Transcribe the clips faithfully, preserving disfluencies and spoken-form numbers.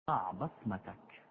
بصمتك.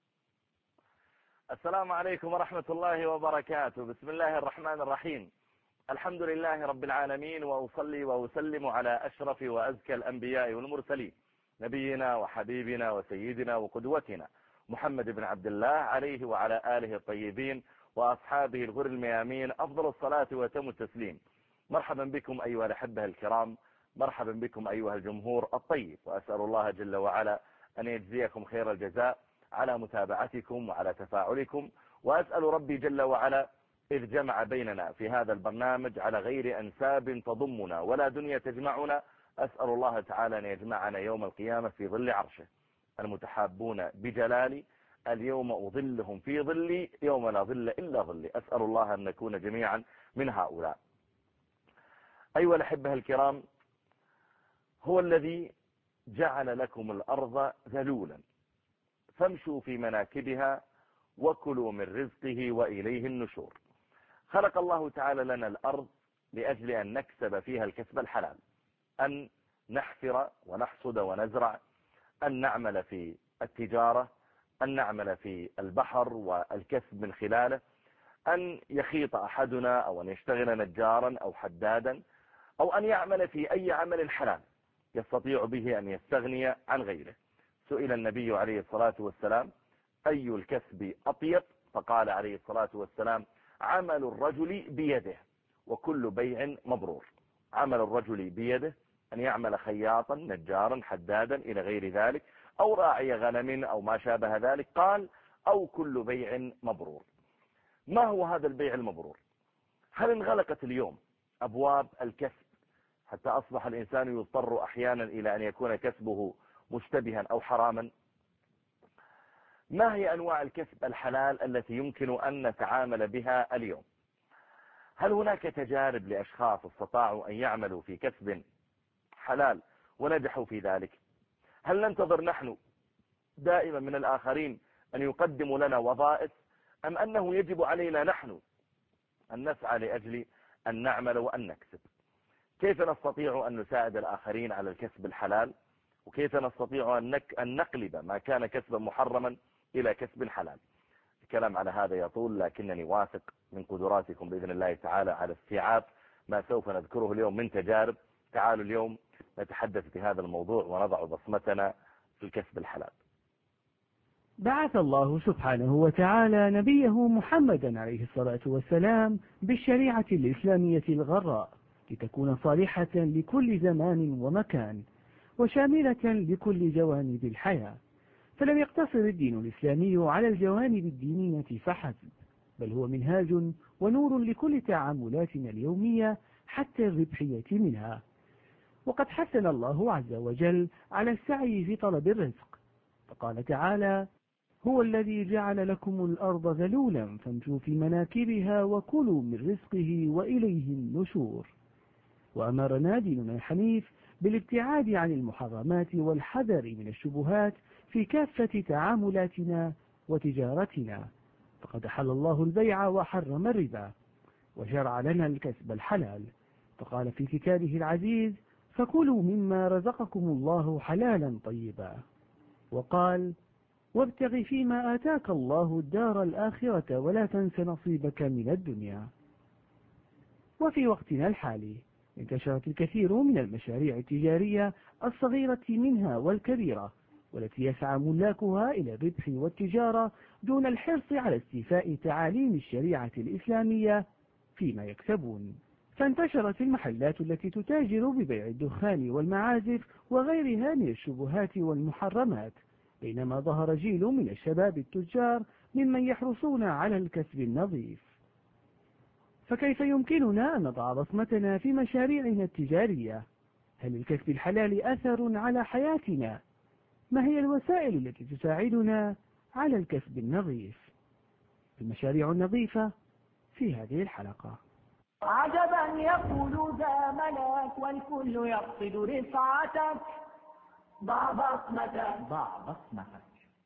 السلام عليكم ورحمة الله وبركاته. بسم الله الرحمن الرحيم. الحمد لله رب العالمين، وأصلي وأسلم على أشرف وأزكى الأنبياء والمرسلين، نبينا وحبيبنا وسيدنا وقدوتنا محمد بن عبد الله عليه وعلى آله الطيبين وأصحابه الغر الميامين أفضل الصلاة وتم التسليم. مرحبا بكم أيها الأحبة الكرام، مرحبا بكم أيها الجمهور الطيب، وأسأل الله جل وعلا أن يجزيكم خير الجزاء على متابعتكم وعلى تفاعلكم، وأسأل ربي جل وعلا إذ جمع بيننا في هذا البرنامج على غير أنساب تضمنا ولا دنيا تجمعنا، أسأل الله تعالى أن يجمعنا يوم القيامة في ظل عرشه. المتحابون بجلالي اليوم أظلهم في ظلي يوم لا ظل إلا ظلي، أسأل الله أن نكون جميعا من هؤلاء. أيها الأحبة الكرام، هو الذي جعل لكم الأرض ذلولا فامشوا في مناكبها وكلوا من رزقه وإليه النشور. خلق الله تعالى لنا الأرض لأجل أن نكسب فيها الكسب الحلال، أن نحفر ونحصد ونزرع، أن نعمل في التجارة، أن نعمل في البحر والكسب من خلاله، أن يخيط أحدنا أو أن يشتغل نجارا أو حدادا أو أن يعمل في أي عمل حلال يستطيع به أن يستغني عن غيره. سئل النبي عليه الصلاة والسلام: أي الكسب أطيب؟ فقال عليه الصلاة والسلام: عمل الرجل بيده وكل بيع مبرور. عمل الرجل بيده أن يعمل خياطا نجارا حدادا إلى غير ذلك، أو راعي غنم أو ما شابه ذلك، قال: أو كل بيع مبرور. ما هو هذا البيع المبرور؟ هل انغلقت اليوم أبواب الكسب حتى أصبح الإنسان يضطر أحيانا إلى أن يكون كسبه مشتبها أو حراما؟ ما هي أنواع الكسب الحلال التي يمكن أن نتعامل بها اليوم؟ هل هناك تجارب لأشخاص استطاعوا أن يعملوا في كسب حلال ونجحوا في ذلك؟ هل ننتظر نحن دائما من الآخرين أن يقدموا لنا وظائف، أم أنه يجب علينا نحن أن نسعى لأجل أن نعمل وأن نكسب؟ كيف نستطيع أن نساعد الآخرين على الكسب الحلال؟ وكيف نستطيع أن نقلب ما كان كسبا محرما إلى كسب حلال؟ الكلام على هذا يطول، لكنني واثق من قدراتكم بإذن الله تعالى على استيعاب ما سوف نذكره اليوم من تجارب. تعالوا اليوم نتحدث في هذا الموضوع ونضع بصمتنا في الكسب الحلال. بعث الله سبحانه وتعالى نبيه محمدا عليه الصلاة والسلام بالشريعة الإسلامية الغراء لتكون صالحة لكل زمان ومكان وشاملة لكل جوانب الحياة. فلم يقتصر الدين الإسلامي على الجوانب الدينية فحسب، بل هو منهاج ونور لكل تعاملاتنا اليومية حتى الربحية منها. وقد حثنا الله عز وجل على السعي في طلب الرزق، فقال تعالى: هو الذي جعل لكم الأرض ذلولا فامشوا في مناكبها وكلوا من رزقه وإليه النشور. وأمرنا ديننا الحنيف بالابتعاد عن المحرمات والحذر من الشبهات في كافة تعاملاتنا وتجارتنا، فقد أحل الله البيع وحرم الربا، وشرع لنا الكسب الحلال، فقال في كتابه العزيز: فكلوا مما رزقكم الله حلالا طيبا. وقال: وابتغ فيما آتاك الله الدار الآخرة ولا تنس نصيبك من الدنيا. وفي وقتنا الحالي انتشرت الكثير من المشاريع التجارية الصغيرة منها والكبيرة، والتي يسعى ملاكها إلى الربح والتجارة دون الحرص على استيفاء تعاليم الشريعة الإسلامية فيما يكسبون. فانتشرت المحلات التي تتاجر ببيع الدخان والمعازف وغيرها من الشبهات والمحرمات، بينما ظهر جيل من الشباب التجار ممن يحرصون على الكسب النظيف. فكيف يمكننا أن نضع بصمتنا في مشاريعنا التجارية؟ هل للكسب الحلال أثر على حياتنا؟ ما هي الوسائل التي تساعدنا على الكسب النظيف؟ المشاريع النظيفة في هذه الحلقة. عجبا يقول ذا ملاك والكل يقصد رفعتك، ضع بصمتك ضع بصمتك.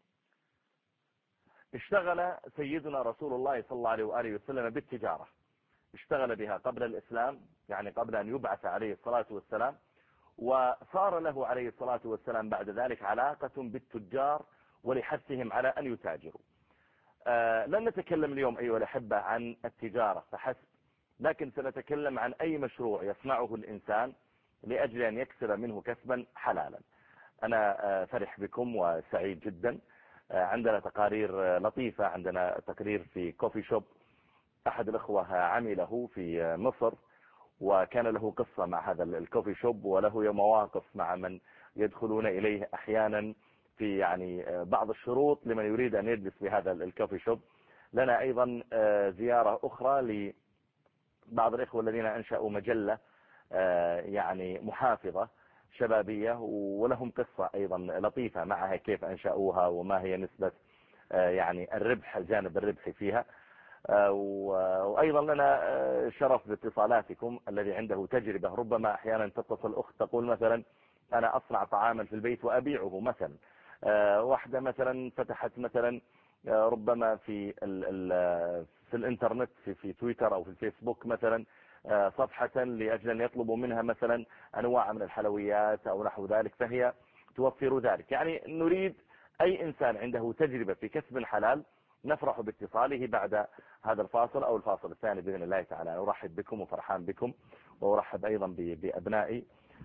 اشتغل سيدنا رسول الله صلى الله عليه وآله وسلم بالتجارة، اشتغل بها قبل الإسلام، يعني قبل أن يبعث عليه الصلاة والسلام، وصار له عليه الصلاة والسلام بعد ذلك علاقة بالتجار ولحثهم على أن يتاجروا. آه لن نتكلم اليوم أيها الأحبة عن التجارة فحسب، لكن سنتكلم عن أي مشروع يصنعه الإنسان لأجل أن يكسب منه كسبا حلالا. أنا آه فرح بكم وسعيد جدا. آه عندنا تقارير لطيفة، عندنا تقرير في كوفي شوب أحد الأخوة عمله في مصر، وكان له قصة مع هذا الكوفي شوب، وله مواقف مع من يدخلون إليه أحيانا في يعني بعض الشروط لمن يريد أن يجلس في هذا الكوفي شوب. لنا أيضا زيارة أخرى لبعض الإخوة الذين أنشأوا مجلة يعني محافظة شبابية، ولهم قصة أيضا لطيفة معها كيف أنشأوها وما هي نسبة يعني الربح، الجانب الربحي فيها. وأيضا لنا شرف باتصالاتكم الذي عنده تجربة. ربما أحيانا تتصل أخت تقول مثلا أنا أصنع طعاما في البيت وأبيعه مثلا. واحدة مثلا فتحت مثلا ربما في ال ال في الانترنت في, في تويتر أو في الفيسبوك مثلا صفحة لأجل أن يطلبوا منها مثلا أنواع من الحلويات أو نحو ذلك، فهي توفر ذلك. يعني نريد أي إنسان عنده تجربة في كسب حلال نفرح باتصاله بعد هذا الفاصل أو الفاصل الثاني بإذن الله تعالى. أرحب بكم وفرحان بكم، وأرحب أيضا بأبنائي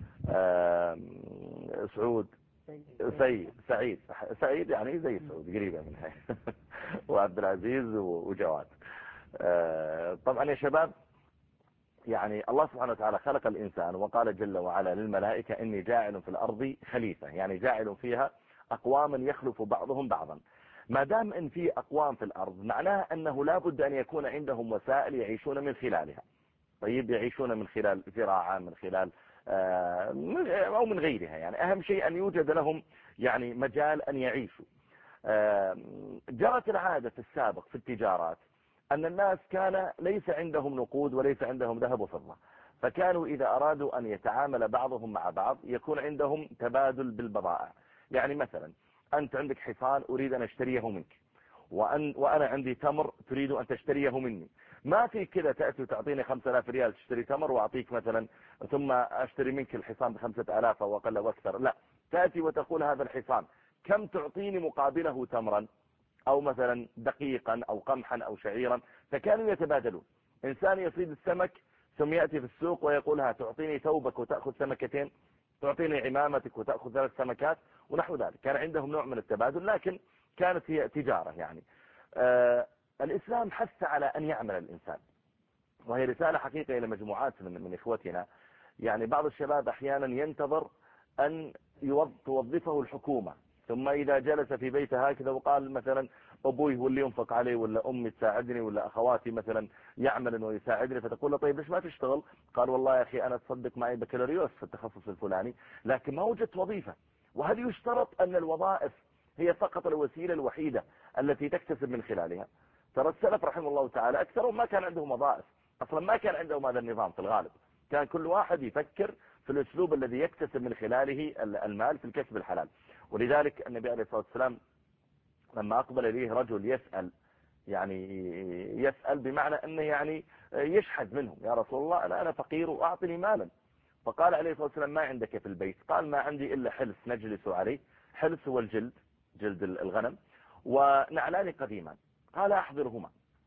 سعود سيد سعيد سعيد يعني زي سعود قريبة منها وعبد العزيز وجواد. طبعا يا شباب، يعني الله سبحانه وتعالى خلق الإنسان وقال جل وعلا للملائكة إني جاعل في الأرض خليفة، يعني جاعل فيها أقواما يخلف بعضهم بعضا. ما دام ان في اقوام في الارض معناه انه لا بد ان يكون عندهم وسائل يعيشون من خلالها. طيب يعيشون من خلال زراعة، من خلال او من غيرها، يعني اهم شيء ان يوجد لهم يعني مجال ان يعيشوا. جرت العادة في السابق في التجارات ان الناس كان ليس عندهم نقود وليس عندهم ذهب وفضة، فكانوا اذا ارادوا ان يتعامل بعضهم مع بعض يكون عندهم تبادل بالبضائع. يعني مثلا أنت عندك حصان أريد أن أشتريه منك، وأن وأنا عندي تمر تريد أن تشتريه مني. ما في كذا تأتي وتعطيني خمسة آلاف ريال تشتري تمر وأعطيك مثلا ثم أشتري منك الحصان بخمسة آلاف أو أقل أو أكثر. لا، تأتي وتقول هذا الحصان كم تعطيني مقابله تمرا أو مثلا دقيقا أو قمحا أو شعيرا. فكانوا يتبادلون. إنسان يصيد السمك ثم يأتي في السوق ويقولها تعطيني ثوبك وتأخذ سمكتين، تعطيني عمامتك وتأخذ ثلاث سمكات ونحو ذلك. كان عندهم نوع من التبادل، لكن كانت هي تجارة. يعني آه الإسلام حث على أن يعمل الإنسان، وهي رسالة حقيقة إلى مجموعات من, من إخوتنا. يعني بعض الشباب أحيانا ينتظر أن توظفه الحكومة، ثم إذا جلس في بيته هكذا وقال مثلا أبوي هو اللي ينفق علي، ولا أمي تساعدني، ولا أخواتي مثلا يعمل ويساعدني، فتقول له طيب ليش ما تشتغل؟ قال والله يا أخي أنا تصدق معي بكالوريوس في التخصص الفلاني لكن ما وجدت وظيفة. وهل يشترط أن الوظائف هي فقط الوسيلة الوحيدة التي تكتسب من خلالها؟ ترى السلف رحمه الله تعالى أكثرهم ما كان عندهم وظائف أصلا، ما كان عندهم هذا النظام في الغالب. كان كل واحد يفكر في الأسلوب الذي يكتسب من خلاله المال في الكسب الحلال. ولذلك النبي عليه الصلاة والسلام لما أقبل إليه رجل يسأل، يعني يسأل بمعنى أنه يعني يشحد منهم، يا رسول الله أنا, أنا فقير وأعطني مالا. فقال عليه الصلاة والسلام ما عندك في البيت؟ قال ما عندي إلا حلس نجلس عليه. حلس هو الجلد، جلد الغنم، ونعلان قديما. قال أحضرهما.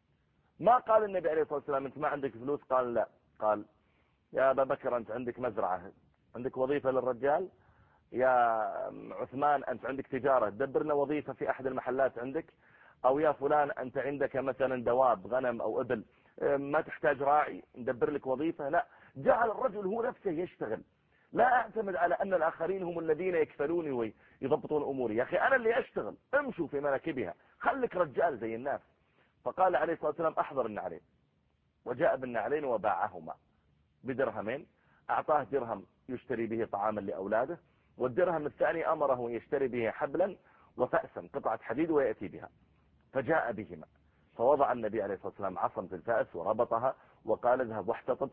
ما قال النبي عليه الصلاة والسلام أنت ما عندك فلوس؟ قال لا. قال يا أبا بكر أنت عندك مزرعة، عندك وظيفة للرجال؟ يا عثمان أنت عندك تجارة، دبرنا وظيفة في أحد المحلات عندك؟ أو يا فلان أنت عندك مثلا دواب غنم أو إبل، ما تحتاج راعي ندبر لك وظيفة؟ لا، جعل الرجل هو نفسه يشتغل. لا أعتمد على أن الآخرين هم الذين يكفلوني ويضبطون أموري. يا أخي أنا اللي أشتغل، امشوا في مناكبها، خليك رجال زي الناس. فقال عليه الصلاة والسلام أحضر النعلين، وجاء بالنعلين وباعهما بدرهمين. أعطاه درهم يشتري به طعاما لأولاده، والدرهم الثاني أمره يشتري به حبلا وفأسا قطعة حديد ويأتي بها. فجاء بهما، فوضع النبي عليه الصلاة والسلام عصا في الفأس وربطها وقال اذهب واحتطب.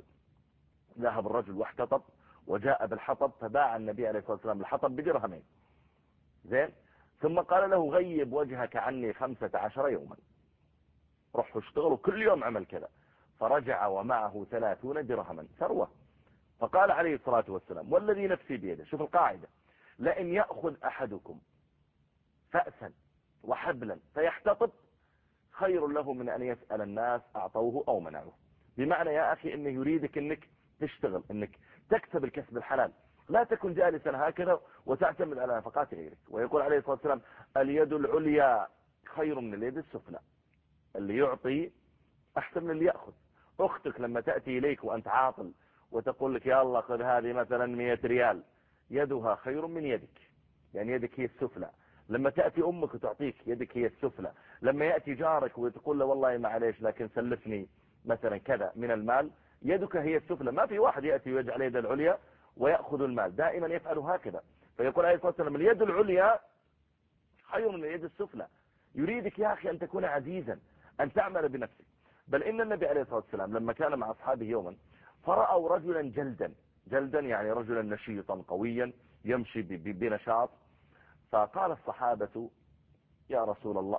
ذهب الرجل واحتطب وجاء بالحطب، فباع النبي عليه الصلاة والسلام الحطب بدرهمين. زين. ثم قال له غيب وجهك عني خمسة عشر يوما، روحوا اشتغلوا كل يوم عمل كذا. فرجع ومعه ثلاثون درهما ثروة. فقال عليه الصلاة والسلام والذي نفسي بيده، شوف القاعدة، لئن يأخذ أحدكم فأسا وحبلا فيحتطب خير له من أن يسأل الناس أعطوه أو منعوه. بمعنى يا أخي إنه يريدك إنك تشتغل، إنك تكسب الكسب الحلال، لا تكن جالسا هكذا وتعتمد على نفقات غيرك. ويقول عليه الصلاة والسلام اليد العليا خير من اليد السفلى، اللي يعطي أحسن من اللي يأخذ. أختك لما تأتي إليك وأنت عاطل وتقول لك يا الله خذ هذه مثلا مئة ريال، يدها خير من يدك، يعني يدك هي السفلى. لما تأتي أمك وتعطيك، يدك هي السفلى. لما يأتي جارك وتقول له والله معليش لكن سلفني مثلا كذا من المال، يدك هي السفلى. ما في واحد يأتي ويجعل يد العليا ويأخذ المال، دائما يفعل هكذا. فيقول عليه الصلاة والسلام اليد العليا خير من اليد السفلى. يريدك يا أخي أن تكون عزيزا، أن تعمل بنفسك. بل إن النبي عليه الصلاة والسلام لما كان مع أصحابه يوما فرأوا رجلا جلدا، جلدا يعني رجلا نشيطا قويا يمشي بنشاط. فقال الصحابة يا رسول الله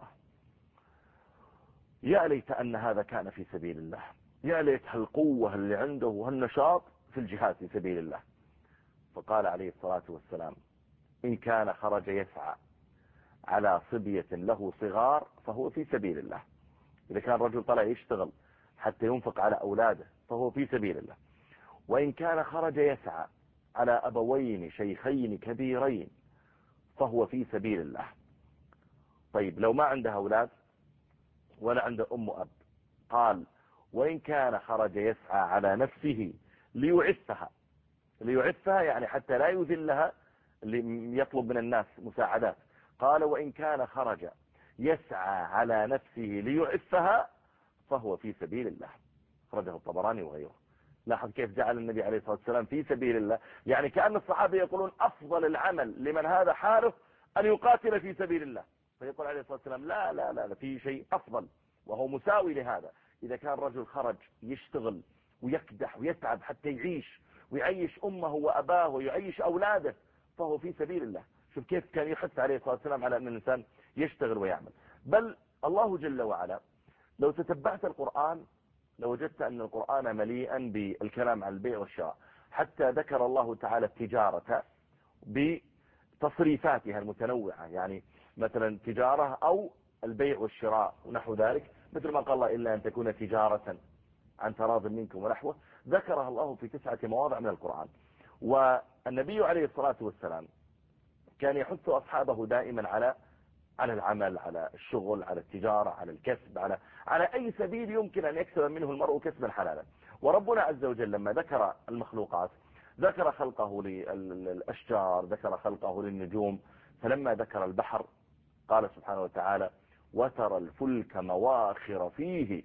يا ليت أن هذا كان في سبيل الله، يا ليت هالقوة اللي عنده وهالنشاط في الجهاد في سبيل الله. فقال عليه الصلاة والسلام إن كان خرج يسعى على صبية له صغار فهو في سبيل الله. إذا كان رجل طلع يشتغل حتى ينفق على أولاده فهو في سبيل الله. وإن كان خرج يسعى على أبوين شيخين كبيرين فهو في سبيل الله. طيب لو ما عنده أولاد ولا عنده أم وأب، قال وإن كان خرج يسعى على نفسه ليعفها، ليعفها يعني حتى لا يذلها اللي يطلب من الناس مساعدات. قال وإن كان خرج يسعى على نفسه ليعفها فهو في سبيل الله. خرجه الطبراني وغيره. لاحظ كيف جعل النبي عليه الصلاة والسلام في سبيل الله، يعني كأن الصحابة يقولون أفضل العمل لمن هذا حاله أن يقاتل في سبيل الله. فيقول عليه الصلاة والسلام لا لا لا في شيء أفضل وهو مساوي لهذا. إذا كان رجل خرج يشتغل ويكدح ويتعب حتى يعيش ويعيش أمه وأباه ويعيش أولاده فهو في سبيل الله. شوف كيف كان يحث عليه الصلاة والسلام على أن الإنسان يشتغل ويعمل. بل الله جل وعلا لو تتبعت القرآن لوجدت أن القرآن مليئا بالكلام عن البيع والشراء، حتى ذكر الله تعالى التجارة بتصريفاتها المتنوعة، يعني مثلا تجارة أو البيع والشراء ونحو ذلك، مثل ما قال الله إلا أن تكون تجارة عن تراض منكم ونحوه، ذكرها الله في تسعة مواضع من القرآن. والنبي عليه الصلاة والسلام كان يحث أصحابه دائما على على العمل، على الشغل، على التجارة، على الكسب، على على أي سبيل يمكن أن يكسب منه المرء كسبا حلالا. وربنا عز وجل لما ذكر المخلوقات ذكر خلقه للأشجار، ذكر خلقه للنجوم. فلما ذكر البحر قال سبحانه وتعالى وترى الفلك مواخر فيه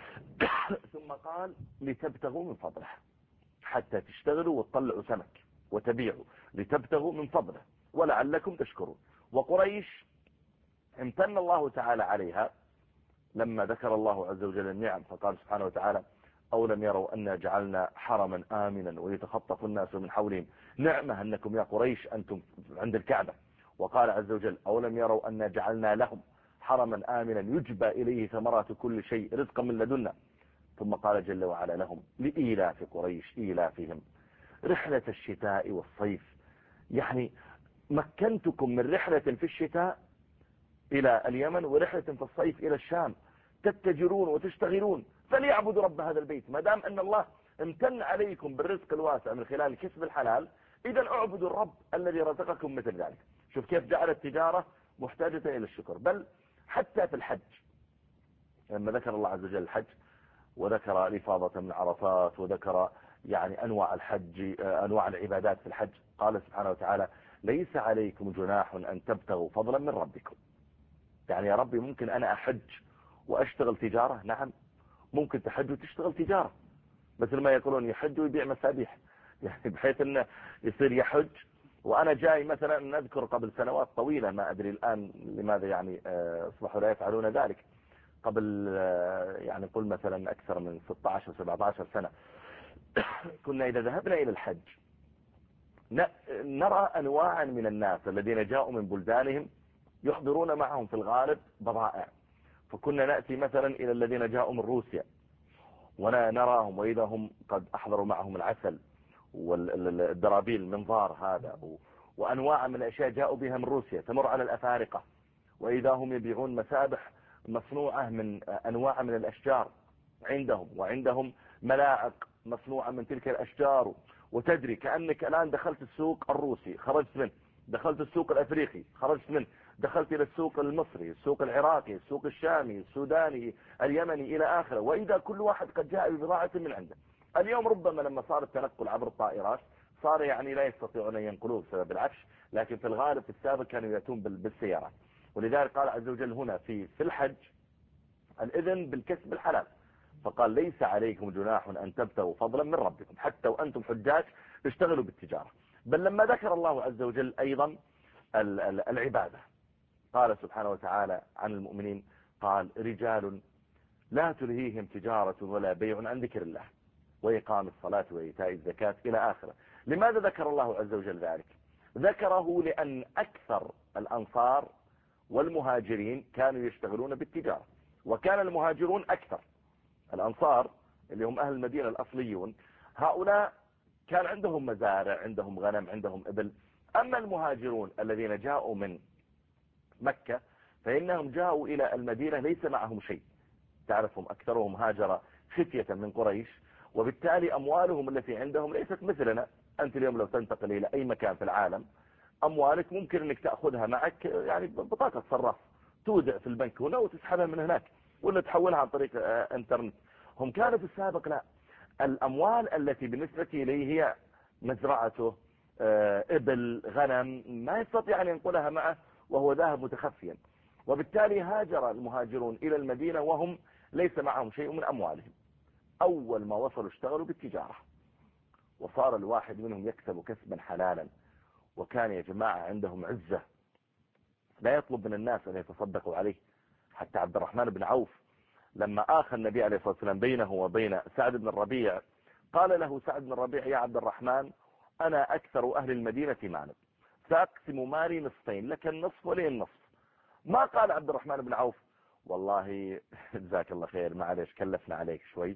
ثم قال لتبتغوا من فضله، حتى تشتغلوا وتطلعوا سمك وتبيعوا لتبتغوا من فضله ولعلكم تشكرون. وقريش امتن الله تعالى عليها لما ذكر الله عز وجل النعم، فقال سبحانه وتعالى أولم يروا أن جعلنا حرما آمنا ويتخطف الناس من حولهم نعمة أنكم يا قريش أنتم عند الكعبة. وقال عز وجل أولم يروا أن جعلنا لهم حرما آمنا يجبى إليه ثمرات كل شيء رزقا من لدنا. ثم قال جل وعلا لهم لإيلاف قريش إيلافهم رحلة الشتاء والصيف، يعني مكنتكم من رحلة في الشتاء إلى اليمن ورحلة في الصيف إلى الشام، تتجرون وتشتغلون، فليعبدوا رب هذا البيت. ما دام أن الله امتن عليكم بالرزق الواسع من خلال كسب الحلال، إذا اعبدوا الرب الذي رزقكم مثل ذلك. شوف كيف جعل التجارة محتاجة إلى الشكر. بل حتى في الحج لما ذكر الله عز وجل الحج وذكر الإفاضة من عرفات وذكر يعني أنواع الحج، أنواع العبادات في الحج، قال سبحانه وتعالى ليس عليكم جناح أن تبتغوا فضلا من ربكم. يعني يا ربي ممكن أنا أحج وأشتغل تجارة؟ نعم ممكن تحج وتشتغل تجارة، مثل ما يقولون يحج ويبيع مسابيح، يعني بحيث أنه يصير يحج وأنا جاي مثلا نذكر قبل سنوات طويلة، ما أدري الآن لماذا يعني أصبحوا لا يفعلون ذلك، قبل يعني قل مثلا أكثر من ستة عشر سبعة عشر سنة كنا إذا ذهبنا إلى الحج نرى أنواعا من الناس الذين جاءوا من بلدانهم يحضرون معهم في الغالب بضائع. فكنا نأتي مثلا إلى الذين جاءوا من روسيا ونراهم وإذا هم قد أحضروا معهم العسل والدرابيل المنظار هذا وأنواع من الأشياء جاءوا بها من روسيا تمر على الأفارقة وإذا هم يبيعون مسابح مصنوعة من أنواع من الأشجار عندهم، وعندهم ملاعق مصنوعة من تلك الأشجار. وتدري كأنك الآن دخلت السوق الروسي خرجت منه، دخلت السوق الأفريقي خرجت منه، دخلت إلى السوق المصري، السوق العراقي، السوق الشامي، السوداني، اليمني إلى آخره، وإذا كل واحد قد جاء ببضاعة من عنده. اليوم ربما لما صار التنقل عبر الطائرات صار يعني لا يستطيعون أن ينقلوه بسبب العفش، لكن في الغالب في السابق كانوا يأتون بالسيارات. ولذلك قال عز وجل هنا في في الحج الإذن بالكسب الحلال، فقال ليس عليكم جناح أن تبتغوا فضلا من ربكم حتى وأنتم حجاج اشتغلوا بالتجارة. بل لما ذكر الله عز وجل أيضا العبادة قال سبحانه وتعالى عن المؤمنين قال رجال لا تلهيهم تجارة ولا بيع عن ذكر الله وإقام الصلاة وإيتاء الزكاة إلى آخره. لماذا ذكر الله عز وجل ذلك؟ ذكره لأن أكثر الأنصار والمهاجرين كانوا يشتغلون بالتجارة، وكان المهاجرون أكثر. الأنصار اللي هم أهل المدينة الأصليون هؤلاء كان عندهم مزارع، عندهم غنم، عندهم إبل. أما المهاجرون الذين جاءوا من مكة فإنهم جاءوا إلى المدينة ليس معهم شيء، تعرفهم أكثرهم هاجر خفية من قريش، وبالتالي أموالهم التي عندهم ليست مثلنا. أنت اليوم لو تنتقل إلى أي مكان في العالم أموالك ممكن أنك تأخذها معك يعني بطاقة صراف تودع في البنك هنا وتسحبها من هناك ولا تحولها عن طريق انترنت. هم كانوا في السابق لا، الأموال التي بالنسبة إليه هي مزرعته، إبل، غنم، ما يستطيع أن ينقلها معه وهو ذاهب متخفيا. وبالتالي هاجر المهاجرون إلى المدينة وهم ليس معهم شيء من أموالهم. أول ما وصلوا اشتغلوا بالتجارة، وصار الواحد منهم يكسب كسبا حلالا، وكان يا جماعة عندهم عزة لا يطلب من الناس أن يتصدقوا عليه. حتى عبد الرحمن بن عوف لما آخى النبي عليه الصلاة والسلام بينه وبين سعد بن الربيع قال له سعد بن الربيع يا عبد الرحمن أنا أكثر أهل المدينة مالا سأقسم مالي نصفين لك النصف ولي النصف. ما قال عبد الرحمن بن عوف والله جزاك الله خير معلش كلفنا عليك شوي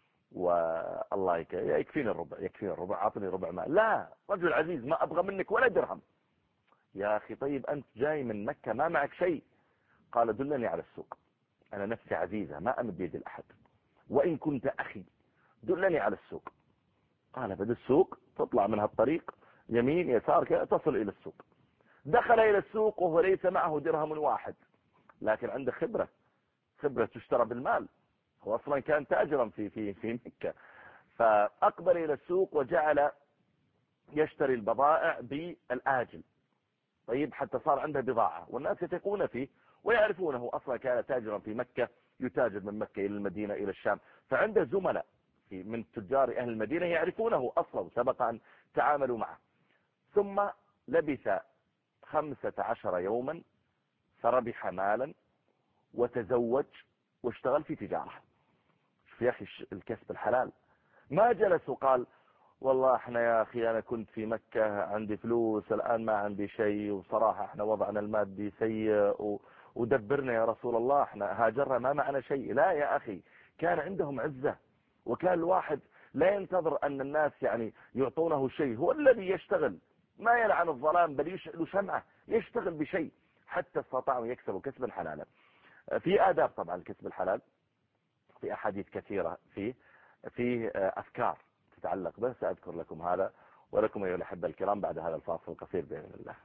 والله يكفيني الربع يكفيني الربع أعطني ربع مال. لا، رجل عزيز ما أبغى منك ولا درهم. يا أخي طيب أنت جاي من مكة ما معك شيء. قال دلني على السوق، أنا نفسي عزيزة ما أمد يدي لأحد، وإن كنت أخي دلني على السوق. قال بدأ السوق تطلع من هالطريق يمين يسار كذا تصل إلى السوق. دخل إلى السوق وهو ليس معه درهم واحد، لكن عنده خبرة خبرة تشترى بالمال، هو أصلا كان تاجرا في في في مكة. فأقبل إلى السوق وجعل يشتري البضائع بالآجل. طيب حتى صار عنده بضاعة والناس يثقون فيه ويعرفونه، أصلا كان تاجرا في مكة يتاجر من مكة إلى المدينة إلى الشام، فعنده زملاء من تجار أهل المدينة يعرفونه أصلا سبق أن تعاملوا معه. ثم لبث خمسة عشر يوما فربح مالا وتزوج واشتغل في تجارة. في أخي الكسب الحلال. ما جلس وقال والله احنا يا أخي أنا كنت في مكة عندي فلوس الآن ما عندي شيء وصراحة احنا وضعنا المادي سيء ودبرنا يا رسول الله احنا هاجرنا ما معنا شيء. لا يا أخي، كان عندهم عزة، وكان الواحد لا ينتظر أن الناس يعني يعطونه شيء، هو الذي يشتغل ما يلعن الظلام بل يشعل شمعه يشتغل بشيء حتى استطاعوا يكسبوا كسبا حلالا. في آداب طبعا الكسب الحلال، في أحاديث كثيرة فيه في أفكار تتعلق به، سأذكر لكم هذا ولكم أيها الأحبة الكرام بعد هذا الفاصل القصير بإذن الله.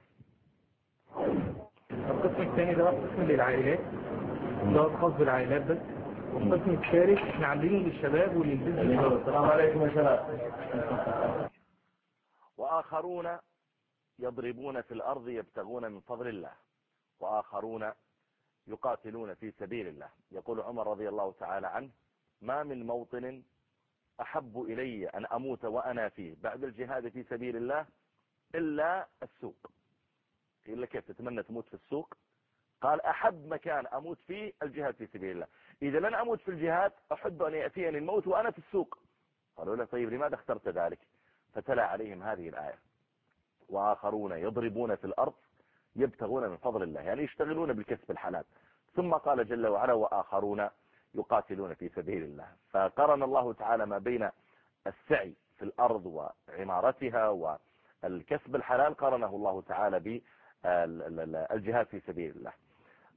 القسم الثاني ده قسم للعائلات، ده خاص بالعائلات بس، والقسم الثالث احنا عاملينه للشباب وللبزنس. السلام عليكم يا شباب. وآخرون يضربون في الأرض يبتغون من فضل الله، وآخرون يقاتلون في سبيل الله. يقول عمر رضي الله تعالى عنه ما من موطن أحب إلي أن أموت وأنا فيه بعد الجهاد في سبيل الله إلا السوق. قيل لك كيف تتمنى تموت في السوق؟ قال أحب مكان أموت فيه الجهاد في سبيل الله. إذا لن أموت في الجهاد أحب أن يأتيني الموت وأنا في السوق. قالوا له طيب لماذا اخترت ذلك؟ فتلا عليهم هذه الآية وآخرون يضربون في الأرض يبتغون من فضل الله، يعني يشتغلون بالكسب الحلال. ثم قال جل وعلا وآخرون يقاتلون في سبيل الله. فقرن الله تعالى ما بين السعي في الأرض وعمارتها والكسب الحلال، قرنه الله تعالى بالجهاد في سبيل الله.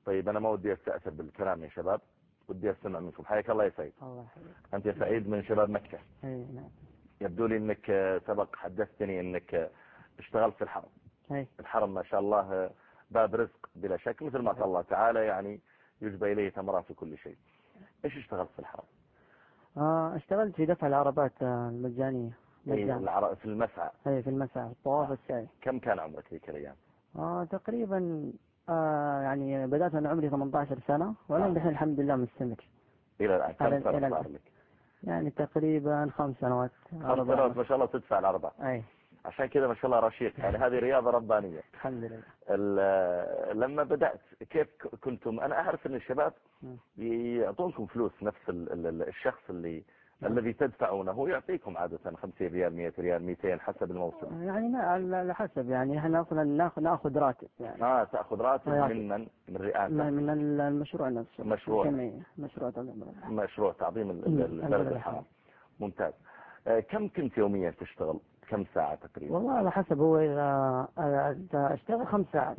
طيب أنا ما ودي أستأثر بالكلام يا شباب، ودي أستمع منكم. حياك الله يا سعيد. الله يحييك. أنت يا سعيد من شباب مكة. اي نعم. يبدو لي أنك سبق حدثتني أنك اشتغلت في الحرم. اي. الحرم ما شاء الله باب رزق بلا شك، مثل ما قال الله تعالى يعني يجبى إليه ثمرات في كل شيء. إيش اشتغلت في الحرم؟ آه اشتغلت في دفع العربات المجانية. إيه العر... في المسعى. اي في المسعى الطواف آه. السعي. كم كان عمرك ذيك الأيام؟ آه تقريبا آه يعني بدأت أنا عمري ثمانية عشر سنة وأنا الحين آه. الحمد لله مستمر. إلى الآن كم سنة صار لك؟ يعني تقريبا خمس سنوات. خمس سنوات ما شاء الله تدفع العربات. أي. عشان كذا ما شاء الله رشيق، يعني هذه رياضة ربانية. الحمد لله. لما بدأت كيف كنتم؟ أنا أعرف أن الشباب يعطونكم فلوس نفس الشخص اللي الذي تدفعونه يعطيكم عادة خمسين ريال مئة ريال مئتين حسب الموسم. يعني ما على حسب، يعني احنا اصلا ناخذ ناخذ راتب يعني. اه تاخذ راتب من من من رئاسة من المشروع نفسه. مشروع مشروع تعظيم مشروع تعظيم البلد الحرام. ممتاز. آه كم كنت يوميا تشتغل؟ كم ساعة تقريبا؟ والله على حسب، هو إذا اشتغل خمس ساعات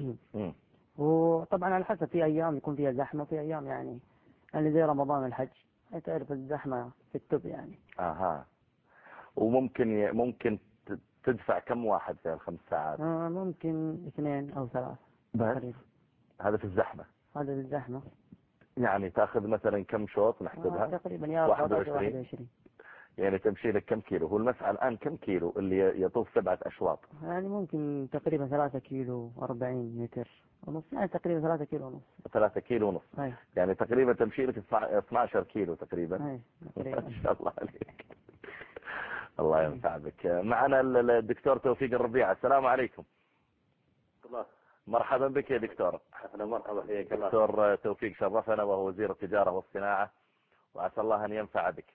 وطبعا على حسب، في أيام يكون فيها زحمة وفي أيام يعني يعني زي رمضان الحج تعرف الزحمة في التوب يعني. اها. وممكن ممكن تدفع كم واحد في الخمس ساعات؟ آه ممكن اثنين أو ثلاث. بس هذا في الزحمة. هذا في الزحمة. يعني تأخذ مثلا كم شوط نحسبها؟ آه تقريبا يا واحد وعشرين. يعني تمشي لك كم كيلو؟ هو المسعى الآن كم كيلو اللي يطوف سبعة أشواط؟ يعني ممكن تقريبا ثلاثة كيلو أربعين متر ونص، يعني تقريبا ثلاثة كيلو ونص. ثلاثة كيلو ونص. أي. يعني تقريبا تمشي لك اثنا عشر كيلو تقريبا. أي. تقريبا. ما شاء الله عليك. الله ينفع بك. معنا الدكتور توفيق الربيع. السلام عليكم. الله. مرحبا بك يا دكتور. أهلا مرحبا حياك الله. دكتور توفيق شرفنا وهو وزير التجارة والصناعة، وعسى الله أن ينفع بك.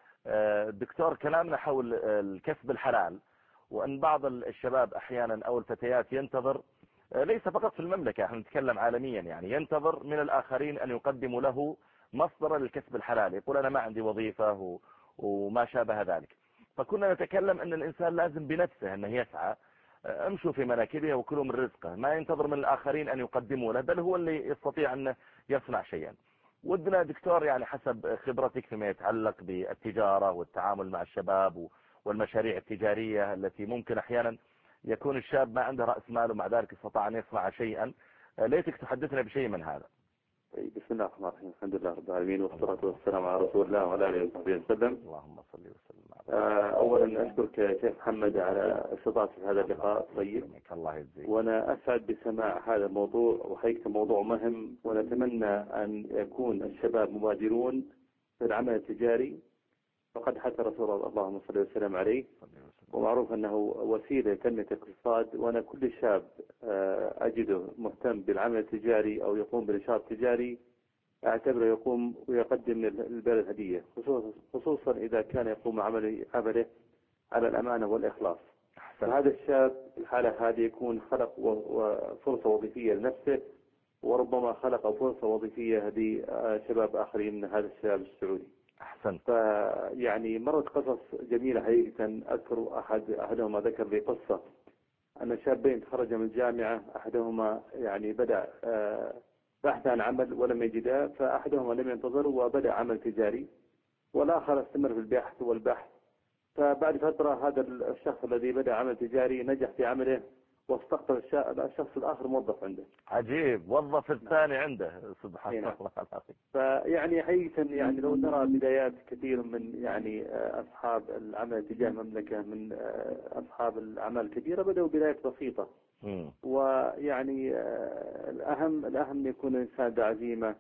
دكتور كلامنا حول الكسب الحلال، وأن بعض الشباب أحيانا أو الفتيات ينتظر، ليس فقط في المملكة، احنا نتكلم عالميا، يعني ينتظر من الآخرين أن يقدموا له مصدر للكسب الحلال. يقول أنا ما عندي وظيفة وما شابه ذلك. فكنا نتكلم أن الإنسان لازم بنفسه أنه يسعى، امشوا في مناكبه وكلوا من رزقه، ما ينتظر من الآخرين أن يقدموا له، بل هو اللي يستطيع أن يصنع شيئا. ودنا دكتور يعني حسب خبرتك فيما يتعلق بالتجارة والتعامل مع الشباب والمشاريع التجارية التي ممكن أحيانا يكون الشاب ما عنده رأس مال ومع ذلك استطاع أن يصنع شيئا، ليتك تحدثنا بشيء من هذا. بسم الله الرحمن الرحيم، الحمد لله رب العالمين والصلاة والسلام على رسول الله وعلى آله وصحبه وسلم. اللهم صل وسلم. أولا أشكرك يا شيخ محمد على استضافة هذا اللقاء الطيب. الله يجزيك. وأنا أسعد بسماع هذا الموضوع، وحقيقة موضوع مهم، ونتمنى أن يكون الشباب مبادرون في العمل التجاري، فقد حث رسول الله اللهم صل وسلم عليه، ومعروف أنه وسيلة لتنمية الاقتصاد. وأنا كل شاب أجده مهتم بالعمل التجاري أو يقوم بنشاط تجاري أعتبره يقوم ويقدم للبلد هدية، خصوصا إذا كان يقوم عمله عمله على الأمانة والإخلاص. فهذا الشاب الحالة هذه يكون خلق فرصة وظيفية لنفسه، وربما خلق فرصة وظيفية لشباب آخرين من هذا الشباب السعودي. أحسن. فيعني مرت قصص جميلة حقيقة. أذكر أحد أحدهما ذكر لي قصة أن شابين تخرجا من الجامعة، أحدهما يعني بدأ بحث عن عمل ولم يجده، فأحدهما لم ينتظر وبدأ عمل تجاري، والآخر استمر في البحث والبحث. فبعد فترة هذا الشخص الذي بدأ عمل تجاري نجح في عمله، واستقطب الشخص الآخر موظف عنده. عجيب، وظف الثاني عنده. سبحان الله العظيم. فيعني حقيقة يعني لو نرى بدايات كثير من يعني أصحاب العمل تجاه المملكة، من أصحاب الأعمال الكبيرة بدأوا بدايات بسيطة. م. ويعني الأهم الأهم يكون الإنسان ذا عزيمة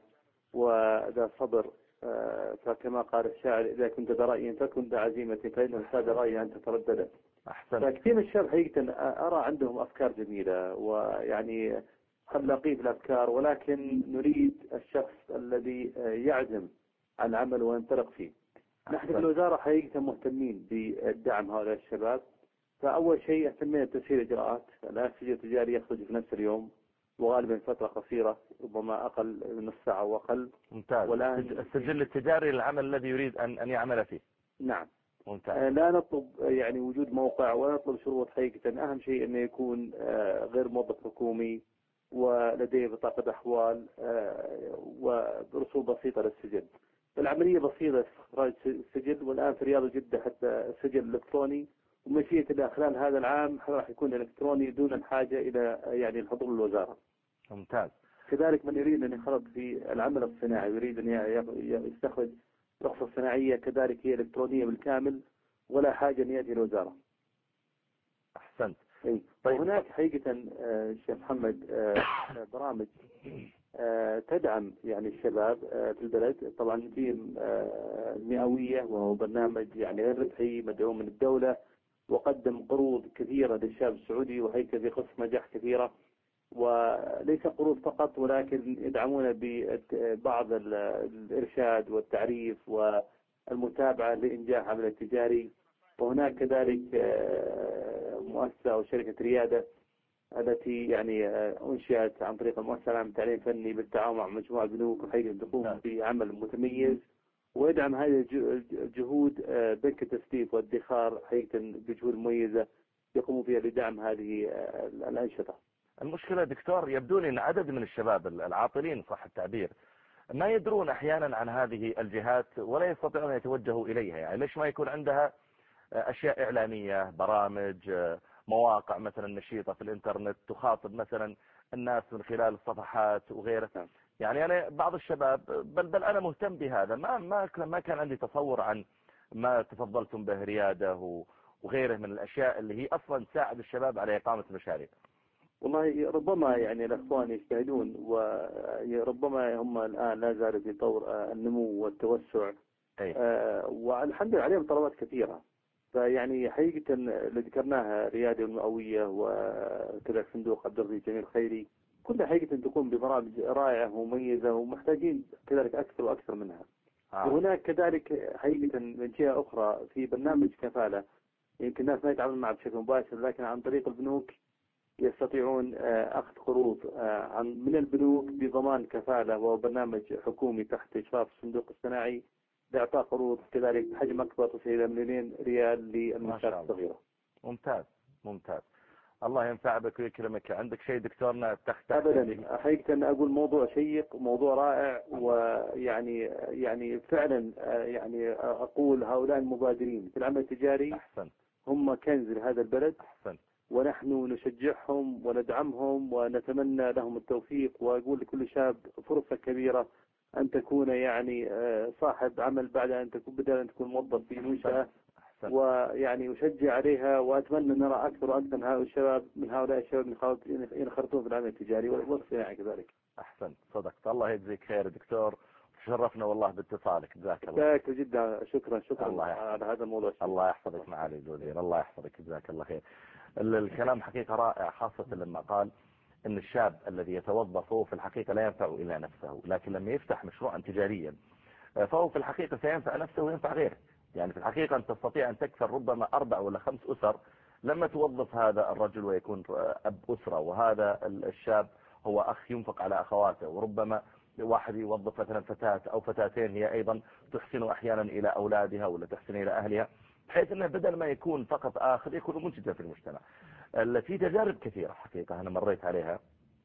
وذا صبر. فكما قال الشاعر إذا كنت ذا رأي فكن ذا عزيمة فإن الفاد رأي أن تتردد. أحسن. فكثير من الشباب حقيقة أرى عندهم أفكار جميلة ويعني خلاقين في الأفكار، ولكن نريد الشخص الذي يعزم عن العمل وينطلق فيه. نحن في الوزارة حقيقة مهتمين بالدعم هؤلاء الشباب. فأول شيء اهتمينا بتسهيل الإجراءات. الآن السجل التجاري يخرج في نفس اليوم، وغالبا فترة قصيرة، ربما أقل من نص ساعة وأقل. ممتاز. والآن السجل التجاري للعمل الذي يريد أن أن يعمل فيه. نعم. ممتاز. لا نطلب يعني وجود موقع ولا نطلب شروط حقيقة. أهم شيء أنه يكون غير موظف حكومي ولديه بطاقة أحوال ورسوم بسيطة للسجل. العملية بسيطة استخراج السجل، والآن في رياض جدة حتى السجل الإلكتروني، ومشيئة الله خلال هذا العام راح يكون إلكتروني دون الحاجة إلى يعني الحضور الوزارة. ممتاز. كذلك من يريد أن يخرج في العمل الصناعي ويريد أن يستخرج رخصة صناعية كذلك هي إلكترونية بالكامل ولا حاجة أن يأتي الوزارة. أحسنت. طيب. وهناك حقيقة شيخ محمد برامج تدعم يعني الشباب في البلد، طبعا في المئوية وهو برنامج يعني غير ربحي مدعوم من الدولة، وقدم قروض كثيرة للشاب السعودي وهيك بقصة نجاح كثيرة، وليس قروض فقط ولكن يدعمون ببعض الإرشاد والتعريف والمتابعة لإنجاح عمل التجاري. وهناك كذلك مؤسسة أو شركة ريادة التي يعني أنشئت عن طريق المؤسسة العامة للتعليم الفني بالتعاون مع مجموعة البنوك وحقيقة تقوم بعمل متميز، ويدعم هذه الجهود بنك التسليف والادخار حقيقة بجهود مميزة يقوم بها لدعم هذه الأنشطة. المشكلة دكتور يبدو لي أن عدد من الشباب العاطلين صح التعبير ما يدرون أحيانا عن هذه الجهات ولا يستطيعون أن يتوجهوا إليها. يعني ليش ما يكون عندها أشياء إعلامية، برامج، مواقع مثلا نشيطة في الإنترنت تخاطب مثلا الناس من خلال الصفحات وغيره. يعني أنا بعض الشباب بل بل أنا مهتم بهذا، ما ما ما كان عندي تصور عن ما تفضلتم به ريادة وغيره من الأشياء اللي هي أصلا تساعد الشباب على إقامة مشاريع. والله ربما يعني الأخوان يجتهدون، وربما هم الآن لا زالوا في طور النمو والتوسع. آه والحمد لله عليهم طلبات كثيرة. فيعني حقيقة اللي ذكرناها ريادة المئوية وكذا صندوق عبد الرزاق جميل خيري كلها حقيقة تقوم ببرامج رائعة ومميزة ومحتاجين كذلك أكثر وأكثر منها. آه. وهناك كذلك حقيقة من جهة أخرى في برنامج كفالة، يمكن الناس ما يتعاملون معه بشكل مباشر لكن عن طريق البنوك يستطيعون أخذ قروض عن من البنوك بضمان كفالة، وهو برنامج حكومي تحت إشراف الصندوق الصناعي لإعطاء قروض كذلك بحجم أكبر تصل إلى مليونين ريال للمنشآت الصغيرة. ممتاز ممتاز. الله ينفع بك ويكرمك. عندك شيء دكتورنا تحت؟ أبدا، حقيقة أن أقول موضوع شيق وموضوع رائع، ويعني يعني فعلا يعني أقول هؤلاء المبادرين في العمل التجاري أحسن. هم كنز لهذا البلد. أحسن. ونحن نشجعهم وندعمهم ونتمنى لهم التوفيق، وأقول لكل شاب فرصة كبيرة أن تكون يعني صاحب عمل بعد أن تكون بدل أن تكون موظف في منشأة، ويعني أشجع عليها، وأتمنى أن نرى أكثر وأكثر من هؤلاء الشباب من هؤلاء الشباب ينخرطون في العمل التجاري والصناعي كذلك. أحسن، صدقت. الله يجزيك خير دكتور، تشرفنا والله باتصالك. جزاك الله. جزاك جدا، شكرا شكرا الله على هذا الموضوع. الله يحفظك معالي الوزير، الله يحفظك، جزاك الله خير. الكلام حقيقة رائع، خاصة لما قال ان الشاب الذي يتوظف في الحقيقة لا ينفع إلا نفسه، لكن لما يفتح مشروعا تجاريا فهو في الحقيقة سينفع نفسه وينفع غيره. يعني في الحقيقة أن تستطيع أن تكسر ربما أربع ولا خمس أسر لما توظف هذا الرجل ويكون أب أسرة، وهذا الشاب هو أخ ينفق على أخواته، وربما واحد يوظف مثلا فتاة أو فتاتين هي أيضا تحسن أحيانا إلى أولادها ولا تحسن إلى أهلها، بحيث أنه بدل ما يكون فقط آخر يكون منتجا في المجتمع. في تجارب كثيرة حقيقة أنا مريت عليها،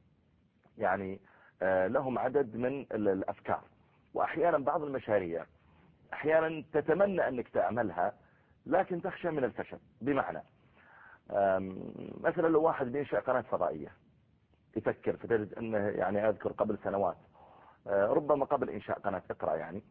يعني لهم عدد من الأفكار، وأحيانا بعض المشاريع أحيانا تتمنى أنك تعملها لكن تخشى من الفشل. بمعنى مثلا لو واحد بينشأ قناة فضائية يفكر، فتجد أنه يعني أذكر قبل سنوات ربما قبل إنشاء قناة اقرأ يعني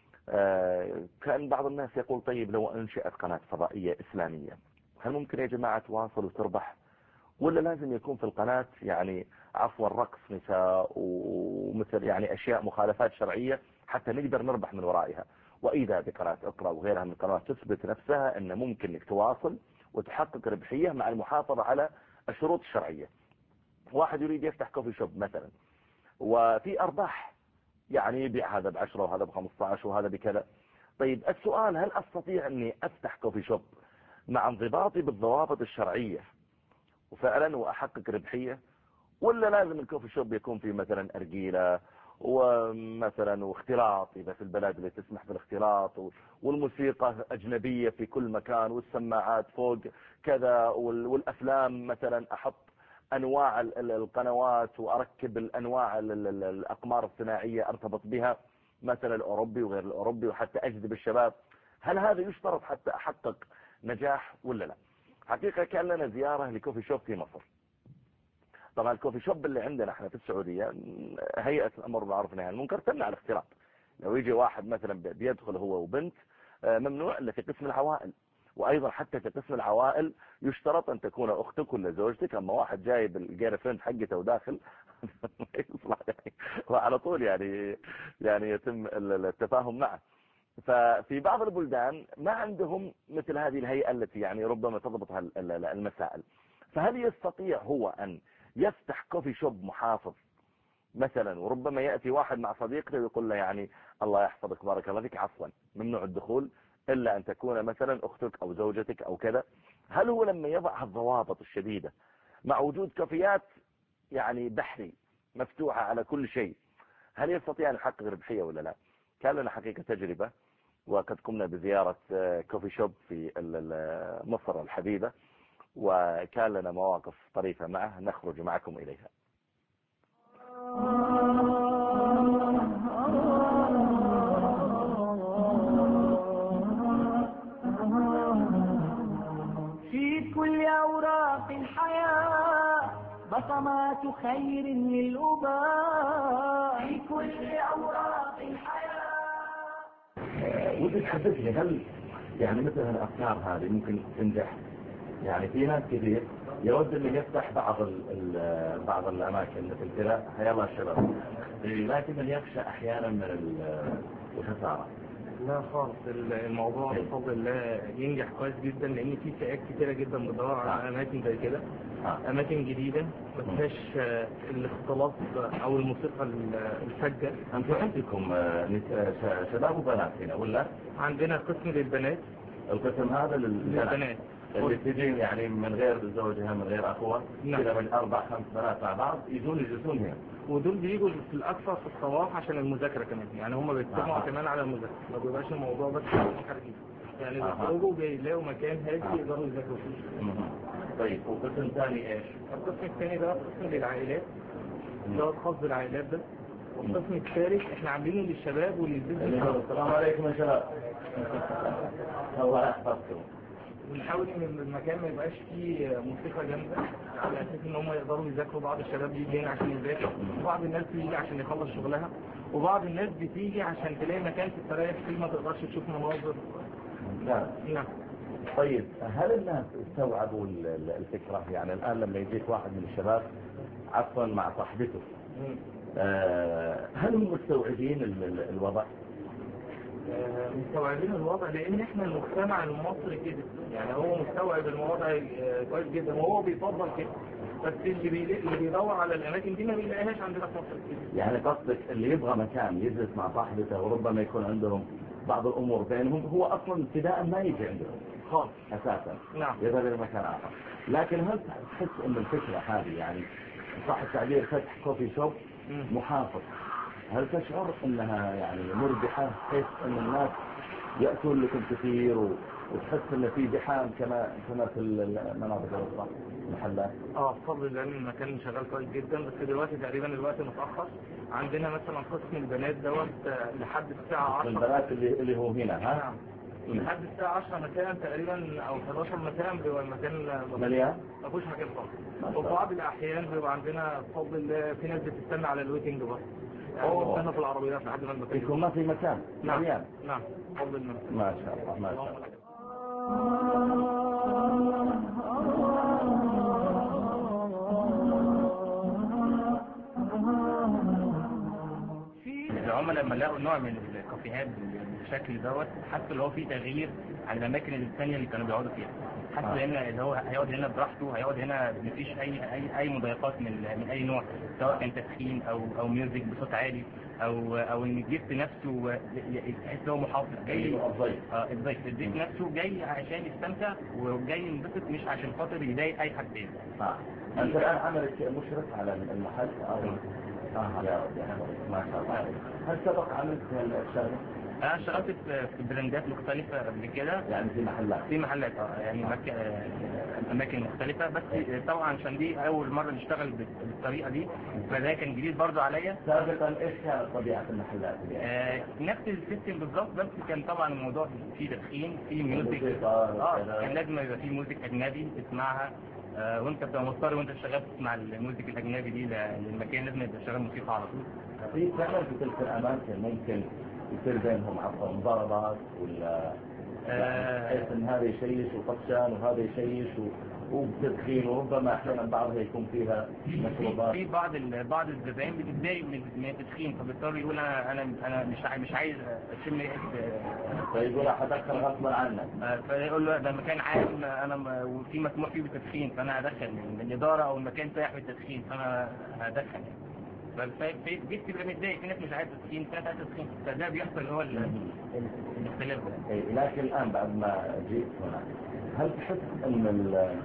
كان بعض الناس يقول طيب لو أنشأت قناة فضائية إسلامية هل ممكن يا جماعة تواصل وتربح، ولا لازم يكون في القناة يعني عفوا رقص نساء ومثل يعني أشياء مخالفات شرعية حتى نقدر نربح من ورائها؟ وإذا بقناة اقرأ وغيرها من القنوات تثبت نفسها أن ممكن انك تواصل وتحقق ربحية مع المحافظة على الشروط الشرعية. واحد يريد يفتح كوفي شوب مثلا وفي أرباح، يعني يبيع هذا بعشرة وهذا بخمسة عشر وهذا بكذا. طيب السؤال، هل أستطيع أني أفتح كوفي شوب مع انضباطي بالضوابط الشرعية وفعلا وأحقق ربحية، ولا لازم الكوفي شوب يكون في مثلا أرجيلة ومثلا واختلاط إذا في البلاد اللي تسمح بالاختلاط، والموسيقى أجنبية في كل مكان والسماعات فوق كذا، والأفلام مثلا أحط انواع القنوات واركب الانواع الاقمار الصناعية ارتبط بها مثلا الاوروبي وغير الاوروبي وحتى اجذب الشباب، هل هذا يشترط حتى احقق نجاح ولا لا؟ حقيقة كان لنا زيارة لكوفي شوب في مصر. طبعا الكوفي شوب اللي عندنا احنا في السعودية هيئة الامر بالمعروف والنهي عن المنكر تمنع الاختلاط. لو يجي واحد مثلا بيدخل هو وبنت ممنوع الا في قسم العوائل، وايضا حتى في قسم العوائل يشترط ان تكون اختك ولا زوجتك. اما واحد جاي بالجير فريند حقته وداخل يصلح يعني وعلى طول يعني يعني يتم التفاهم معه. ففي بعض البلدان ما عندهم مثل هذه الهيئة التي يعني ربما تضبط المسائل. فهل يستطيع هو ان يفتح كوفي شوب محافظ مثلا، وربما يأتي واحد مع صديقته ويقول له يعني الله يحفظك بارك الله فيك عفوا ممنوع الدخول إلا أن تكون مثلا أختك أو زوجتك أو كذا؟ هل هو لما يضع الضوابط الشديدة مع وجود كافيات يعني بحري مفتوحة على كل شيء، هل يستطيع أن يحقق ربحية ولا لا؟ كان لنا حقيقة تجربة، وقد قمنا بزيارة كوفي شوب في مصر الحبيبة، وكان لنا مواقف طريفة معه نخرج معكم إليها. في كل أوراق الحياة بصمات خير للأباء، في كل أوراق الحياة. ودي تحدثني هل يعني مثل الأفكار هذه ممكن تنجح؟ يعني في ناس كثير يود انه يفتح بعض بعض الاماكن مثل كذا هيلا الشباب، لكن يخشى احيانا من الخساره. لا خالص، الموضوع بفضل الله ينجح كويس جدا، لان في فئات كتيره جدا بتدور على اماكن زي كده، اماكن جديده ما فيهاش الاختلاط او الموسيقى الفجه. انتم عندكم شباب وبنات هنا ولا؟ عندنا قسم للبنات. القسم هذا للبنات اللي تجي يعني من غير زوجها من غير اخوها كذا، من اربع خمس بنات مع بعض يجون يجلسون هنا، ودول بيجوا في الاكثر في الصباح عشان المذاكره كمان، يعني هم بيتجمعوا آه. كمان على المذاكره، ما بيبقاش الموضوع بس خارجي، يعني بيخرجوا آه. بيلاقوا مكان هادي آه. يقدروا يذاكروا فيه. طيب وقسم ثاني ايش؟ القسم الثاني ده قسم للعائلات، ده خاص بالعائلات ده. والقسم الثالث احنا عاملينه للشباب وللبنات. السلام عليكم يا شباب. الله يحفظكم. ونحاول ان المكان ما يبقاش فيه موسيقى جامده، على اساس ان هم يقدروا يذاكروا. بعض الشباب بيجي هنا عشان يذاكر، وبعض الناس بيجي عشان يخلص شغلها، وبعض الناس بتيجي عشان تلاقي مكان تستريح فيه ما تقدرش تشوف مناظر. نعم نعم. طيب هل الناس استوعبوا الفكره؟ يعني الان لما يجيك واحد من الشباب عفوا مع صاحبته، هل هم مستوعبين الوضع؟ مستوعبين الوضع، لان احنا المجتمع المصري كده، يعني هو مستوعب الوضع كويس جدا وهو بيفضل كده، بس اللي بي... اللي بيدور على الاماكن دي ما بيلاقيهاش عندنا في مصر كده. يعني قصدك اللي يبغى مكان يجلس مع صاحبته وربما يكون عندهم بعض الامور بينهم، هو اصلا ابتداء ما يجي عندهم خالص اساسا. نعم. يذهب الى مكان اخر. لكن هل تحس ان الفكره هذه يعني صح التعبير فتح كوفي شوب محافظ، هل تشعر انها يعني مربحة بحيث ان الناس يأتون لكم كثير وتحس ان في زحام كما كما في المناطق الاخرى المحلات؟ اه بفضل الله المكان شغال كويس جدا، بس دلوقتي تقريبا الوقت متأخر. عندنا مثلا قسم البنات دوت لحد الساعة عشرة. البنات اللي اللي هو هنا ها؟ نعم. لحد الساعة عشرة مساء تقريبا او حداشر مساء بيبقى المكان مليان؟ ما فيهوش مكان خالص. وفي بعض الاحيان بيبقى عندنا بفضل الله في ناس بتستنى على الويتنج بس، يعني بستنى في العربيات لحد ما المكان يكون ما في مكان. نعم مليان. نعم بفضل الله. ما شاء الله ما شاء الله. العملاء لما لقوا نوع من الكافيهات بالشكل دوت حسوا اللي هو فيه تغيير عن الاماكن الثانيه اللي كانوا بيقعدوا فيها. حسوا آه. هنا اللي هو هيقعد هنا براحته، هيقعد هنا مفيش اي اي اي مضايقات من من اي نوع، سواء كان تدخين او او ميوزك بصوت عالي او او ان الجيست نفسه تحس ان هو محافظ جاي. اه الضيف الضيف نفسه جاي عشان يستمتع وجاي ينبسط، مش عشان خاطر يضايق اي حد تاني. اه انت الان عملك مشرف على المحل او اه يا ما شاء الله. هل سبق عملت الشغله؟ انا اشتغلت في في براندات مختلفه قبل كده، يعني في محلات في محلات اه يعني مك... آه، اماكن مختلفه، بس طبعا عشان دي اول مره نشتغل بالطريقه دي، فده كان جديد برضو عليا. سابقا ايش كانت طبيعه المحلات؟ آه نفس السيستم بالظبط، بس كان طبعا الموضوع فيه تدخين، فيه ميوزك، موسيقى، اه كذا. كان لازم يبقى فيه موزيك اجنبي تسمعها، آه وانت بتبقى مضطر وانت شغال تسمع الموزيك الاجنبي دي للمكان، لازم يبقى شغال موسيقى على طول. في فعلا في تلك الاماكن ممكن يصير بينهم عفوا ضربات ولا بحيث ان هذا يشيش وطفشان وهذا يشيش وبتدخين، وربما احيانا بعضها يكون فيها مشروبات. في بعض بعض الزبائن بتتضايق من التدخين، فبيضطر يقول انا انا انا مش عايز مش عايز اشم ريحه، فيقول هدخل غصبا عنك، فيقول له ده مكان عام انا وفي مسموح فيه بالتدخين، فانا هدخل من الاداره او المكان سايح بالتدخين، فانا هدخل. ففي جيت تبقى متضايق، في ناس مش عايزه تدخين، في ناس عايزه تدخين، فده بيحصل هو الاختلاف ده. لكن الان بعد ما جيت هنا، هل تحس ان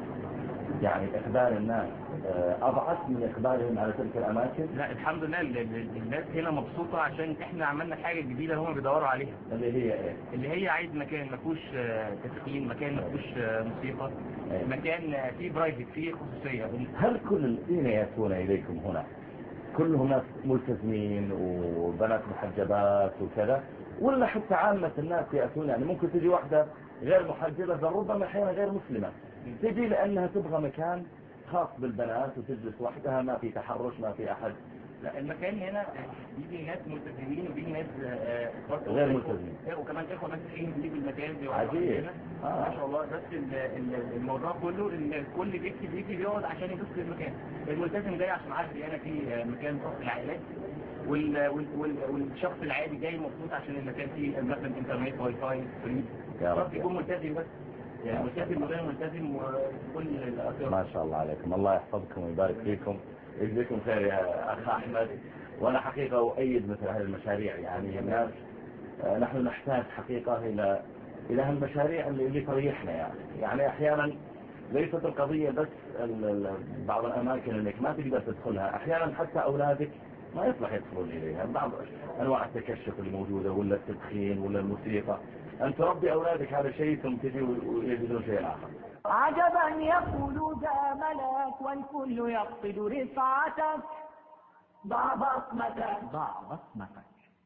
يعني اقبال الناس اضعف من اقبالهم على تلك الاماكن؟ لا الحمد لله، الناس هنا مبسوطه عشان احنا عملنا حاجه جديده هم بيدوروا عليها. اللي هي ايه؟ اللي هي عايز مكان ما فيهوش تدخين، مكان ما فيهوش موسيقى، مكان فيه برايفت، فيه خصوصيه. هل كل الذين ياتون اليكم هنا كلهم ناس ملتزمين وبنات محجبات وكذا، ولا حتى عامة الناس يأتون؟ يعني ممكن تجي واحدة غير محجبة بل ربما أحيانا غير مسلمة، تجي لأنها تبغى مكان خاص بالبنات وتجلس وحدها، ما في تحرش، ما في أحد. لا المكان هنا بيجي ناس ملتزمين وبيجي ناس غير ملتزمين، وكمان اخوه مسيحيين بيجوا المكان دي عجيب آه. ما شاء الله. بس الموضوع كله ان كل بيجي بيجي بيقعد عشان يبص المكان. الملتزم جاي عشان عارف انا في مكان خاص بالعائلات، وال... وال... والشخص العادي جاي مبسوط عشان المكان فيه مثلا انترنت واي فاي فري، بس يكون ملتزم بس، يعني ملتزم وغير ملتزم وكل الأطيار. ما شاء الله عليكم، الله يحفظكم ويبارك فيكم ويجزيكم خير يا أخ أحمد. وأنا حقيقة أؤيد مثل هذه المشاريع، يعني الناس نحن نحتاج حقيقة إلى إلى هالمشاريع اللي, اللي تريحنا. يعني يعني أحيانا ليست القضية بس بعض الأماكن أنك ما تقدر تدخلها، أحيانا حتى أولادك ما يصلح يدخلون إليها، بعض أنواع التكشف اللي موجودة ولا التدخين ولا الموسيقى. أن تربي أولادك هذا شيء ثم تجي ويجدون شيء آخر. عجبا يقول ذا ملاك والكل يقصد رفعتك، ضع بصمتك ضع بصمتك.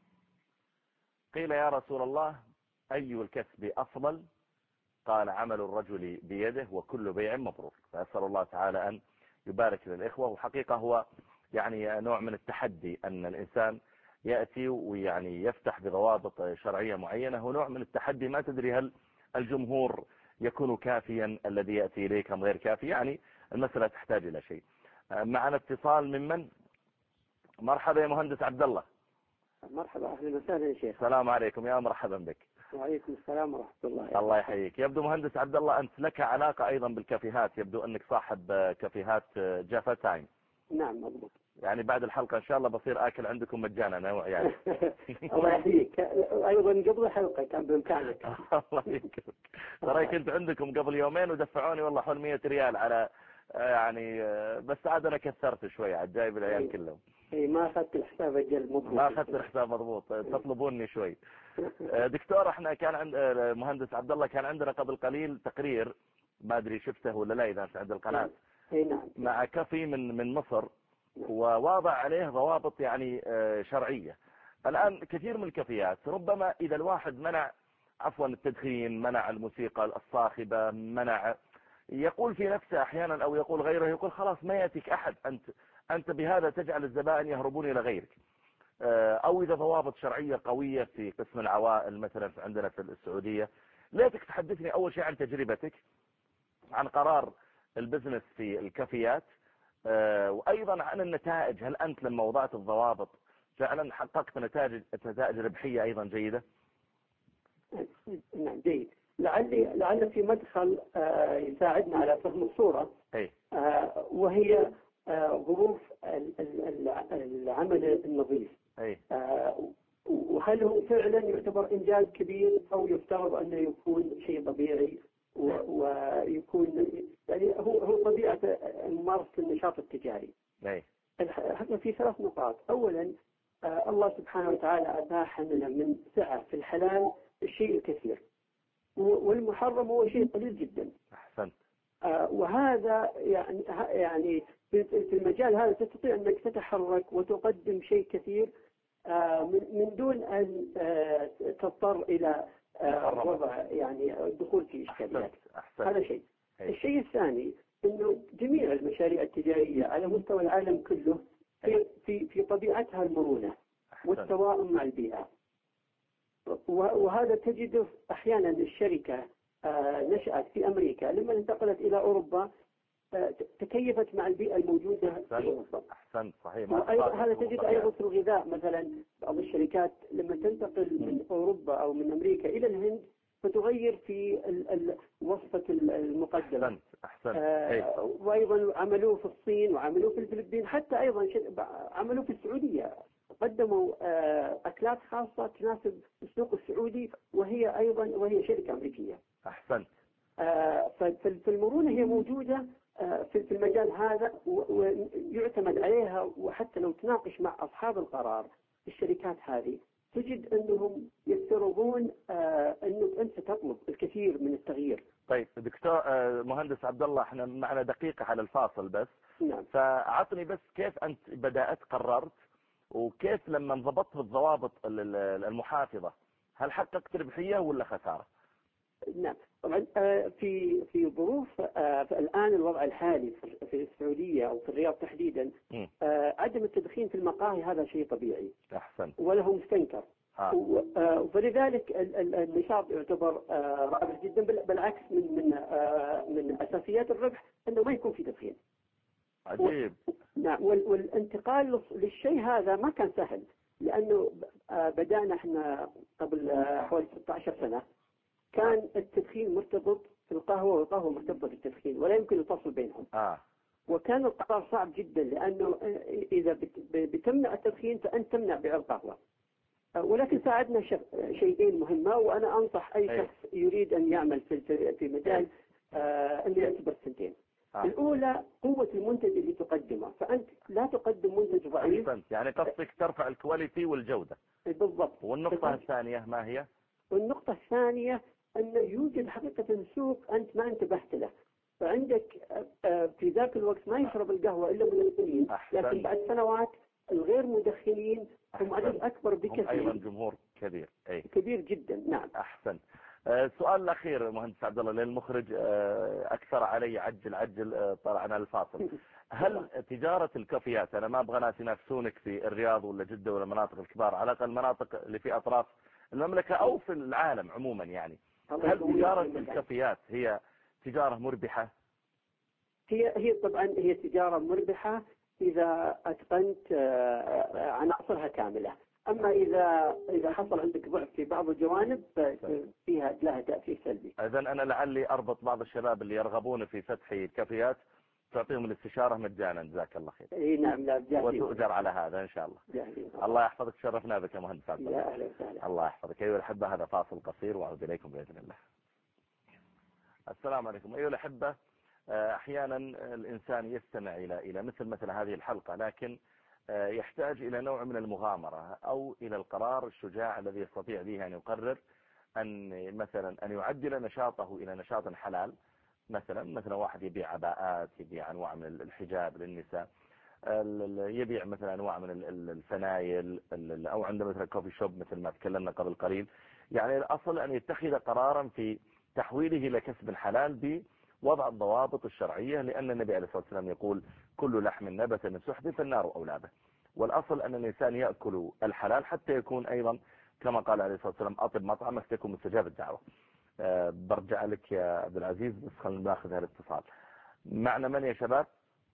قيل يا رسول الله أي الكسب أفضل؟ قال عمل الرجل بيده وكل بيع مبرور. فأسأل الله تعالى أن يبارك للإخوة. وحقيقة هو يعني نوع من التحدي أن الإنسان يأتي ويعني يفتح بضوابط شرعية معينة، هو نوع من التحدي. ما تدري هل الجمهور يكون كافيا الذي يأتي إليك أم غير كافي، يعني المسألة تحتاج إلى شيء. معنا اتصال ممن؟ مرحبا يا مهندس عبد الله. مرحبا، أهلا وسهلا يا شيخ. السلام عليكم، يا مرحبا بك. وعليكم السلام ورحمة الله. الله يحييك. يبدو مهندس عبد الله أنت لك علاقة أيضا بالكافيهات، يبدو أنك صاحب كافيهات جافا تايم. نعم مضبوط. يعني بعد الحلقة إن شاء الله بصير آكل عندكم مجانا أنا وعيالي. الله يحييك. أيضا قبل الحلقة كان بإمكانك. الله يكرمك. ترى كنت عندكم قبل يومين ودفعوني والله حول مية ريال على يعني، بس عاد أنا كثرت شوي عاد جايب العيال كلهم. اي ما اخذت الحساب الجل مضبوط. ما اخذت الحساب مضبوط، تطلبوني شوي. دكتور احنا كان عند مهندس عبد الله كان عندنا قبل قليل تقرير، ما ادري شفته ولا لا اذا انت عند القناه. اي نعم. مع كافي من من مصر، وواضع عليه ضوابط يعني شرعيه. الان كثير من الكافيات ربما اذا الواحد منع عفوا التدخين، منع الموسيقى الصاخبه، منع، يقول في نفسه احيانا او يقول غيره، يقول خلاص ما ياتيك احد، انت أنت بهذا تجعل الزبائن يهربون إلى غيرك. أو إذا ضوابط شرعية قوية في قسم العوائل مثلا عندنا في السعودية. ليتك تحدثني أول شيء عن تجربتك، عن قرار البزنس في الكافيات، وأيضا عن النتائج. هل أنت لما وضعت الضوابط فعلا حققت نتائج نتائج ربحية أيضا جيدة؟ نعم جيد. لعلي لعل في مدخل يساعدنا على فهم الصورة. أي. وهي ظروف العمل النظيف. أي. وهل هو فعلا يعتبر إنجاز كبير أو يفترض أنه يكون شيء طبيعي ويكون يعني هو هو طبيعة ممارسة النشاط التجاري. أي. هذا في ثلاث نقاط. أولا آه الله سبحانه وتعالى أتاح لنا من سعة في الحلال الشيء الكثير، والمحرم هو شيء قليل جدا. أحسنت. آه وهذا يعني يعني في المجال هذا تستطيع أنك تتحرك وتقدم شيء كثير آه من من دون أن آه تضطر إلى آه وضع يعني الدخول في إشكاليات. هذا شيء. هي. الشيء الثاني إنه جميع المشاريع التجارية على مستوى العالم كله في في في طبيعتها المرونة والتوائم مع البيئة، وهذا تجده أحيانا الشركة نشأت في أمريكا لما انتقلت إلى أوروبا تكيفت مع البيئة الموجودة في أوروبا. أحسنت صحيح. هذا تجد أيضا في الغذاء، مثلا بعض الشركات لما تنتقل من أوروبا أو من أمريكا إلى الهند فتغير في وصفة المقدمة. أحسنت. أحسنت. آه وأيضا عملوه في الصين وعملوه في الفلبين، حتى أيضا عملوه في السعودية، قدموا آه أكلات خاصة تناسب السوق السعودي وهي أيضا وهي شركة أمريكية. أحسنت. آه فالمرونة هي موجودة آه في المجال هذا ويعتمد عليها، وحتى لو تناقش مع أصحاب القرار الشركات هذه تجد أنهم يفترضون آه أنك أنت تطلب الكثير من التغيير. طيب دكتور آه مهندس عبد الله، احنا معنا دقيقة على الفاصل بس. نعم. فعطني بس كيف أنت بدأت قررت، وكيف لما انضبطت بالضوابط المحافظة هل حققت ربحية ولا خسارة؟ نعم طبعا في في ظروف الآن الوضع الحالي في السعودية أو في الرياض تحديدا عدم التدخين في المقاهي هذا شيء طبيعي. أحسن. وله مستنكر. آه. فلذلك النشاط يعتبر رائع جدا، بالعكس من من من أساسيات الربح أنه ما يكون في تدخين. عجيب. نعم. والانتقال للشيء هذا ما كان سهل، لأنه بدأنا احنا قبل حوالي ستة عشر سنة كان التدخين مرتبط في القهوة والقهوة مرتبطة بالتدخين ولا يمكن الفصل بينهم. آه. وكان القرار صعب جدا، لأنه إذا بتمنع التدخين فأنت تمنع بيع القهوة. ولكن ساعدنا شيئين مهمة، وأنا أنصح أي شخص يريد أن يعمل في في مجال أن يعتبر سنتين. آه. الأولى قوة المنتج اللي تقدمه، فأنت لا تقدم منتج ضعيف. يعني قصدك ترفع الكواليتي والجودة. بالضبط. والنقطة بالضبط. الثانية ما هي؟ والنقطة الثانية أن يوجد حقيقة سوق أنت ما انتبهت له، فعندك في ذاك الوقت ما يشرب القهوة إلا مدخنين، لكن بعد سنوات الغير مدخنين هم عدد أكبر بكثير. أيضا جمهور كبير. أي. كبير جدا. نعم. أحسن. السؤال الأخير مهندس عبد الله للمخرج، أكثر علي عجل عجل طلعنا الفاصل. هل تجارة الكافيات، أنا ما أبغى ناس ينافسونك في الرياض ولا جدة ولا المناطق الكبار، على الأقل المناطق اللي في أطراف المملكة أو في العالم عموما، يعني هل تجارة الكافيات هي تجارة مربحة؟ هي هي طبعا هي تجارة مربحة إذا أتقنت عناصرها كاملة. أما إذا إذا حصل عندك ضعف في بعض الجوانب فيها لها تأثير سلبي. إذا أنا لعلي أربط بعض الشباب اللي يرغبون في فتح كافيات تعطيهم الاستشارة مجانا. جزاك الله خير. اي نعم. لا جاهزين. وتؤجر على هذا إن شاء الله. جاهزين. الله يحفظك، شرفنا بك يا مهندس عبد الله. يا أهلا وسهلا. الله يحفظك. أيها الأحبة، هذا فاصل قصير وأعود إليكم بإذن الله. السلام عليكم. أيها الأحبة، أحيانا الإنسان يستمع إلى إلى مثل مثل هذه الحلقة، لكن يحتاج إلى نوع من المغامرة أو إلى القرار الشجاع الذي يستطيع به أن يقرر أن مثلا أن يعدل نشاطه إلى نشاط حلال. مثلا مثلا واحد يبيع عباءات، يبيع أنواع من الحجاب للنساء، يبيع مثلا أنواع من الفنايل، أو عنده مثلا كوفي شوب مثل ما تكلمنا قبل قليل. يعني الأصل أن يتخذ قرارا في تحويله إلى كسب حلال بوضع الضوابط الشرعية، لأن النبي عليه الصلاة والسلام يقول كل لحم نبت من سحب فالنار أولى به. والأصل أن الإنسان يأكل الحلال حتى يكون أيضا كما قال عليه الصلاة والسلام أطب مطعمك تكون مستجاب الدعوة. أه برجع لك يا عبد العزيز، بس خلينا ناخذ هذا الاتصال. معنا من يا شباب؟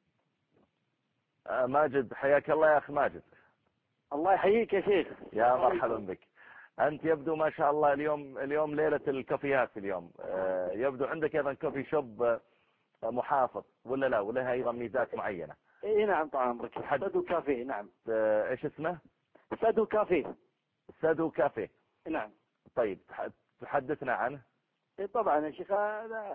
أه ماجد، حياك الله يا أخي ماجد. الله يحييك يا شيخ. يا مرحبا بك. أنت يبدو ما شاء الله اليوم اليوم ليلة الكافيات اليوم. أه يبدو عندك أيضا كوفي شوب محافظ ولا لا، ولا أيضا ميزات معينة؟ اي نعم طال عمرك. سادو كافيه. نعم. أه ايش اسمه؟ سادو كافيه. سادو كافيه. نعم. طيب تحدثنا عنه. طبعا يا شيخ، هذا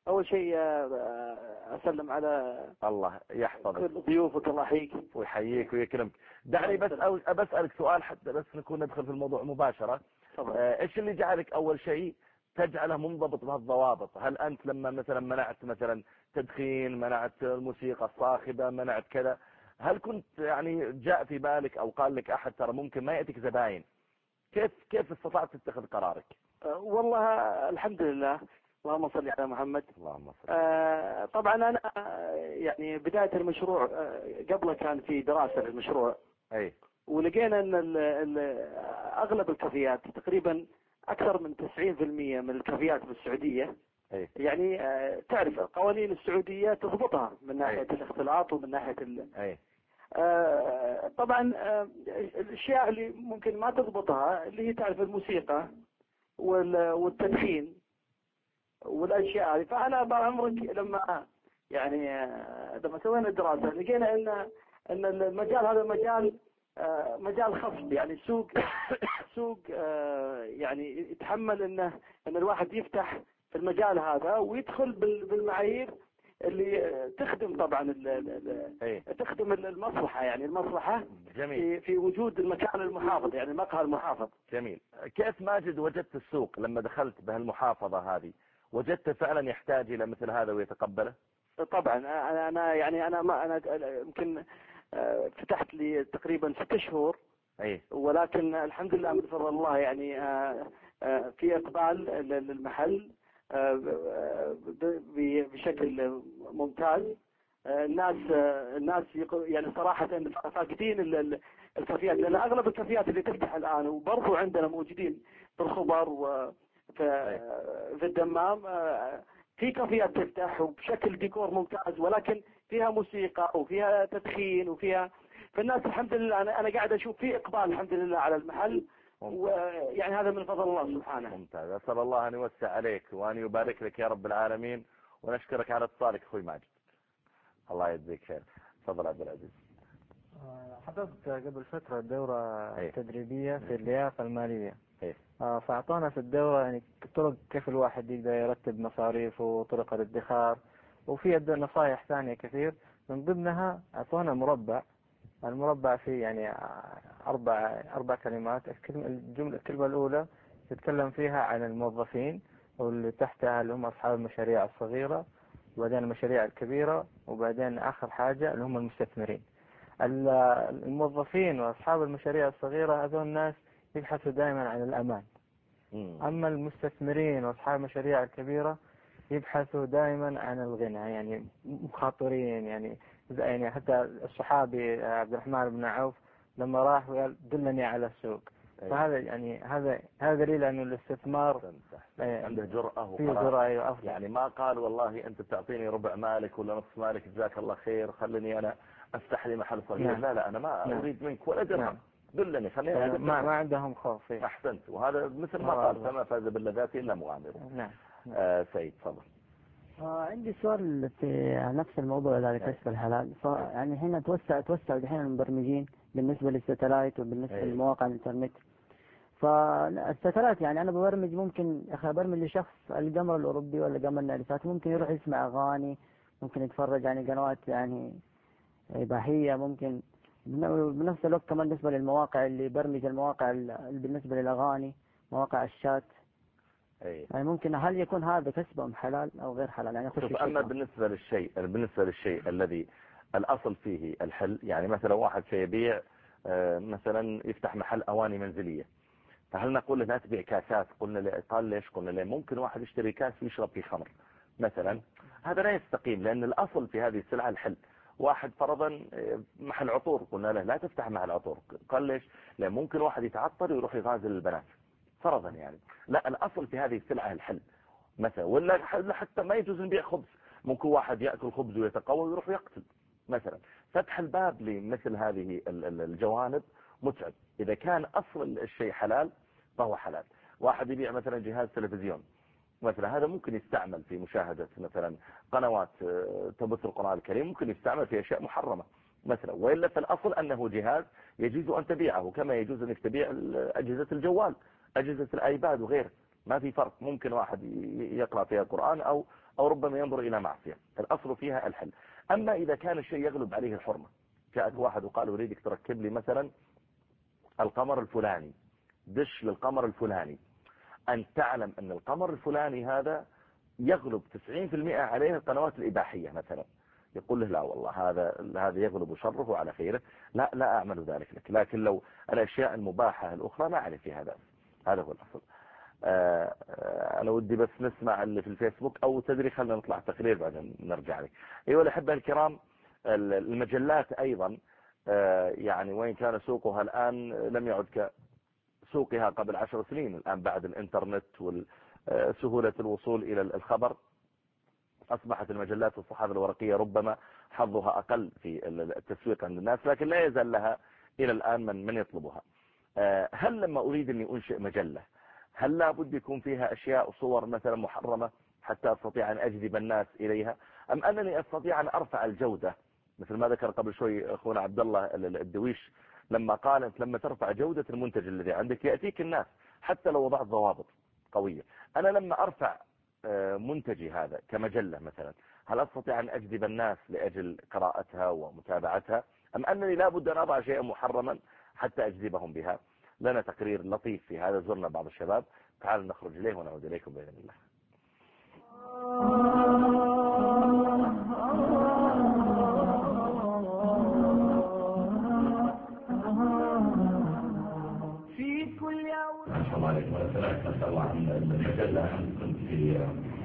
أول شيء أسلم على الله يحفظك كل ضيوفك، الله يحييك ويحييك ويكرمك. دعني بس أو بسألك سؤال حتى بس نكون ندخل في الموضوع مباشرة. آه إيش اللي جعلك أول شيء تجعله منضبط بهالضوابط؟ هل أنت لما مثلا منعت مثلا تدخين، منعت الموسيقى الصاخبة، منعت كذا، هل كنت يعني جاء في بالك أو قال لك أحد ترى ممكن ما يأتيك زباين؟ كيف كيف استطعت تتخذ قرارك؟ أه والله الحمد لله، اللهم صل على محمد. اللهم صل. أه طبعا أنا يعني بداية المشروع أه قبله كان في دراسة للمشروع. أي. ولقينا أن ال ال أغلب الكافيات تقريبا أكثر من تسعين بالمئة من الكافيات بالسعودية أي. يعني أه تعرف القوانين السعودية تضبطها من ناحية أي. الاختلاط ومن ناحية ال أي. آه طبعا آه الاشياء اللي ممكن ما تضبطها اللي هي تعرف الموسيقى والتدخين والاشياء هذه. فانا بعمرك لما يعني آه لما سوينا الدراسه لقينا ان ان المجال هذا مجال آه مجال خصب، يعني سوق سوق آه يعني يتحمل انه ان الواحد يفتح في المجال هذا ويدخل بالمعايير اللي تخدم طبعا ال ال تخدم المصلحة، يعني المصلحة جميل. في, في وجود المكان المحافظ، يعني المقهى المحافظ. جميل. كيف ماجد وجدت السوق لما دخلت بهالمحافظة هذه؟ وجدت فعلا يحتاج إلى مثل هذا ويتقبله؟ طبعا أنا, أنا يعني أنا ما أنا يمكن فتحت لي تقريبا ست شهور. أي. ولكن الحمد لله من فضل الله يعني في إقبال للمحل بشكل ممتاز. الناس الناس يعني صراحة فاقدين الكافيات، لأن أغلب الكافيات اللي تفتح الآن وبرضو عندنا موجودين في الخبر وفي في الدمام في كافيات تفتح وبشكل ديكور ممتاز، ولكن فيها موسيقى وفيها تدخين وفيها، فالناس الحمد لله أنا أنا قاعد أشوف في إقبال الحمد لله على المحل، ويعني هذا من فضل الله سبحانه. ممتاز. أسأل الله أن يوسع عليك وأن يبارك لك يا رب العالمين، ونشكرك على اتصالك أخوي ماجد. الله يجزيك خير. تفضل عبد العزيز. حضرت قبل فترة دورة أيه. تدريبية في اللياقة المالية. أيه. فأعطانا في الدورة يعني طرق كيف الواحد يقدر يرتب مصاريفه وطرق الادخار، وفي نصائح ثانية كثير. من ضمنها أعطونا مربع، المربع فيه يعني أربع أربع كلمات. الجملة الكلمة الأولى تتكلم فيها عن الموظفين، واللي تحتها اللي هم أصحاب المشاريع الصغيرة، وبعدين المشاريع الكبيرة، وبعدين آخر حاجة اللي هم المستثمرين. الموظفين وأصحاب المشاريع الصغيرة هذول الناس يبحثوا دائما عن الأمان. أما المستثمرين وأصحاب المشاريع الكبيرة يبحثوا دائما عن الغنى، يعني مخاطرين، يعني يعني حتى الصحابي عبد الرحمن بن عوف لما راح وقال دلني على السوق. أيه. فهذا يعني هذا هذا دليل أن الاستثمار عنده جرأة وقرار. يعني ما قال والله أنت تعطيني ربع مالك ولا نصف مالك جزاك الله خير خلني أنا أفتح لي محل صغير. نعم. لا لا أنا ما نعم. أريد منك ولا درهم. نعم. دلني خليني يعني ما, ما عندهم خوف. أحسنت. وهذا مثل ما قال فما فاز باللذات إلا مغامر. نعم. آه سيد تفضل. آه عندي سؤال في نفس الموضوع اللي كسب الحلال. يعني هنا توسع توسع الحين المبرمجين بالنسبة للستلايت وبالنسبة لمواقع الانترنت. فالستلايت يعني أنا ببرمج ممكن أخي أبرمج لشخص القمر الأوروبي ولا قمر النارسات، ممكن يروح يسمع أغاني، ممكن يتفرج يعني قنوات يعني إباحية، ممكن بنفس الوقت كمان بالنسبة للمواقع اللي برمج المواقع اللي بالنسبة للأغاني مواقع الشات. أي. يعني ممكن هل يكون هذا كسبهم حلال أو غير حلال؟ يعني شوف أما بالنسبة للشيء بالنسبة للشيء الذي الأصل فيه الحل، يعني مثلا واحد سيبيع مثلا يفتح محل أواني منزلية، فهل نقول له لا تبيع كاسات؟ قلنا له قال ليش؟ قلنا له ممكن واحد يشتري كاس ويشرب فيه خمر مثلا، هذا لا يستقيم، لأن الأصل في هذه السلعة الحل. واحد فرضا محل عطور، قلنا له لا تفتح محل عطور، قال ليش؟ لأن ممكن واحد يتعطر ويروح يغازل البنات فرضا، يعني لا، الأصل في هذه السلعة الحل مثلا. ولا حتى ما يجوز نبيع خبز، ممكن واحد يأكل خبز ويتقوى ويروح يقتل مثلا. فتح الباب لمثل هذه الجوانب متعب. إذا كان أصل الشيء حلال فهو حلال. واحد يبيع مثلا جهاز تلفزيون مثلا، هذا ممكن يستعمل في مشاهدة مثلا قنوات تبث القرآن الكريم، ممكن يستعمل في أشياء محرمة مثلا. وإلا فالأصل أنه جهاز يجوز أن تبيعه، كما يجوز أنك تبيع أجهزة الجوال، أجهزة الآيباد وغيره ما في فرق. ممكن واحد يقرأ فيها قرآن أو أو ربما ينظر إلى معصية، الأصل فيها الحل. أما إذا كان الشيء يغلب عليه الحرمة، جاءك واحد وقال أريدك تركب لي مثلا القمر الفلاني، دش للقمر الفلاني، أن تعلم أن القمر الفلاني هذا يغلب تسعين بالمئة عليه القنوات الإباحية مثلا، يقول له لا والله هذا هذا يغلب شره على خيره، لا لا أعمل ذلك لك. لكن لو الأشياء المباحة الأخرى ما عليه فيها هذا. هذا هو الأصل. آه أنا ودي بس نسمع اللي في الفيسبوك، أو تدري خلنا نطلع تقرير بعدين نرجع لك. أيها الأحبة الكرام، المجلات أيضا آه يعني وين كان سوقها الآن لم يعد كسوقها قبل عشر سنين. الآن بعد الإنترنت وسهولة الوصول إلى الخبر أصبحت المجلات والصحافة الورقية ربما حظها أقل في التسويق عند الناس، لكن لا يزال لها إلى الآن من من يطلبها. هل لما أريد أني أنشئ مجلة هل لا بد يكون فيها أشياء وصور مثلا محرمة حتى أستطيع أن أجذب الناس إليها، أم أنني أستطيع أن أرفع الجودة مثل ما ذكر قبل شوي أخونا عبد الله الدويش لما قال أنت لما ترفع جودة المنتج الذي عندك يأتيك الناس حتى لو وضعت ضوابط قوية. أنا لما أرفع منتجي هذا كمجلة مثلا هل أستطيع أن أجذب الناس لأجل قراءتها ومتابعتها، أم أنني لا بد أن أضع شيئا محرما حتى أجذبهم بها؟ لنا تقرير لطيف في هذا، زرنا بعض الشباب، تعالوا نخرج إليه ونعود إليكم بإذن الله. في كل يوم السلام عليكم. أنا سمعت ما شاء الله عن المجلة، أنا كنت في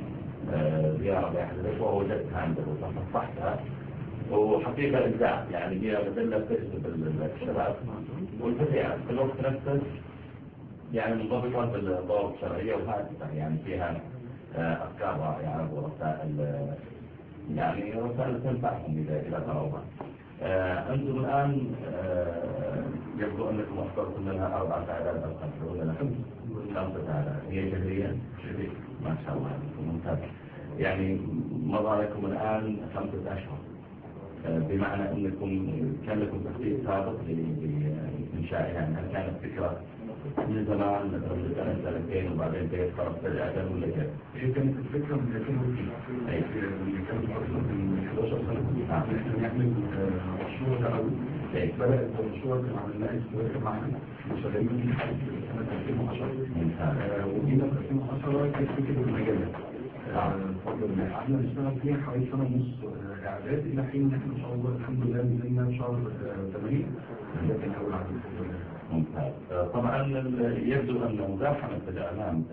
زيارة لأحد الإخوة ووجدتها عنده وصفحتها، وحقيقة إبداع. يعني هي مجلة تجذب الشباب والفتيات في الوقت نفسه، يعني منضبطة بالضوابط الشرعية وهادفة، يعني فيها أفكار رائعة ورسائل، يعني رسائل تنفعهم إذا إذا قرأوها. أنتم الآن يبدو أنكم أخبرتم منها أربعة أعداد أو خمسة ولا خمسة أعداد، هي شهرية ما شاء الله ممتاز. يعني مضى لكم الآن خمسة أشهر، بمعنى أنكم كان لكم تخطيط سابق لإنشائها. هل كانت فكرة من زمان مثلا من سنة سنتين وبعدين تيسرت فجأة ولا كيف؟ هي كانت الفكرة من ألفين واثنين، أي اللي كانت من إحدى عشر سنة إحنا نعمل مشروع تعاوني. بدأت المشروع كان عملناه استثمار معنا وشغالين فيه لحد سنة ألفين وعشرة. وجينا في ألفين وعشرة كانت فكرة المجلة. قعدنا نشتغل فيها حوالي سنة ونص إعداد إلى حين إن إحنا إن شاء الله الحمد لله نزلنا في شهر ثمانية. ده كان أول عدد الحمد لله. ممتاز. طبعا يبدو أن مزاحمة الإعلام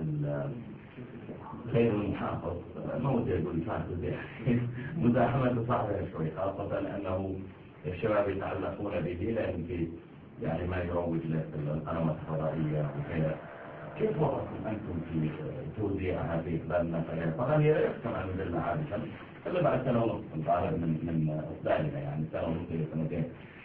خير المحافظ، ما ودي أقول فاسد، مزاحمة صعبة شوي، خاصة أنه الشباب يتعلقون به لأن في يعني ما يروج للقنوات الفضائية وكذا. كيف وضعكم أنتم في توزيع هذه القنوات؟ طبعا هي يحكم عن المجلة عادة إلا بعد سنة ونص الغالب من من إصدارها، يعني سنة ونص إلى سنتين.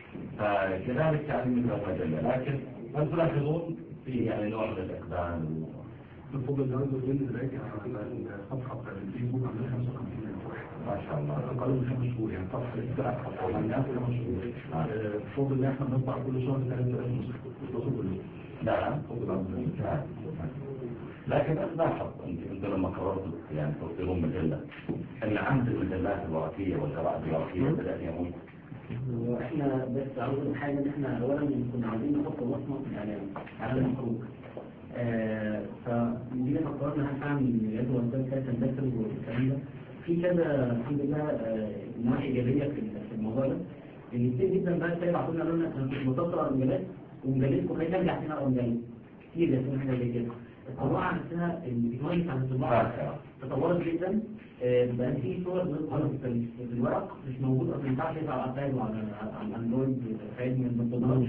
فكذلك يعني مثل المجلة، لكن هل تلاحظون في يعني نوع من الإقبال؟ بفضل الله عز وجل دلوقتي على الصفحة بتاعت الفيسبوك عندنا خمسة وخمسين ألف واحد ما شاء الله، أقل من خمس شهور، يعني صفحة لسه عملناها في خمس شهور. بفضل الله إحنا بنطبع كل شهر ثلاثة آلاف نسخة بتصل كله. نعم بفضل الله عز وجل. لكن ألاحظ أنت أنت لما قررتوا يعني تصدرون مجلة أن عهد المجلات الورقية والجرائد الورقية بدأ يموت. واحنا بس عاوزين حاجه ان احنا اولا كنا عاوزين نحط وصمه يعني على المخروج، آه فجينا فكرنا هنعمل جدول وسائل كذا تندثر والكلام ده في كذا الحمد لله آه نواحي ايجابيه في الموضوع ده. ان كتير جدا بقى كانوا يبعتوا لنا قالوا لنا انا كنت بتصل على المجلات ومجلتكم خلينا نرجع تاني على المجلات كتير جدا حاجه زي كده. الطباعه نفسها التكنولوجيا بتاعت الطباعه تطورت جدا، بقى في صور في الورق مش موجود اصلا، ما ينفعش يطلع على الايباد وعلى على الاندرويد خارج من البطاريه.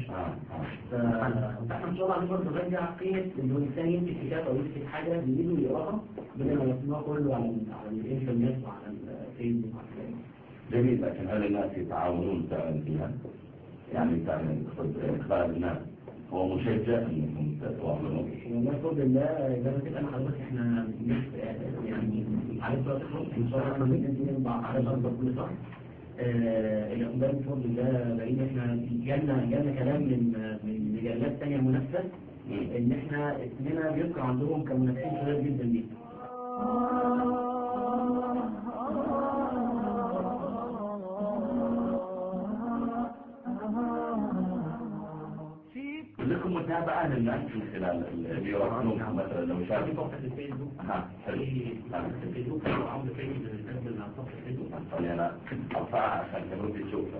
فاحنا ان شاء الله عايزين نرجع قيمه انه الانسان يمسك كتاب او يمسك حاجه بايده ويقراها بدل ما يسمعها كله على على الانترنت وعلى الفيسبوك وعلى جميل. لكن هل الناس يتعاونون فعلا فيها؟ يعني فعلا اقبال الناس هو مشجع انكم تتواصلون؟ والله بفضل الله زي ما كده انا حضرتك احنا يعني عارف بقى تخرج ان شاء الله ممكن نطبع على الارض كل شهر. الاقبال بفضل الله بعيد. احنا جالنا جالنا كلام من من مجلات ثانيه منافسه ان احنا اسمنا بيذكر عندهم كمنافسين شباب جدا جدا. لكم متابعة للناس من خلال اللي يراسلون مثلا لو شافوا صفحة الفيسبوك. ها حلو. الفيسبوك عامل فيسبوك من صفحة الفيسبوك. خلينا أنا أرفعها عشان تبغوا تشوفها.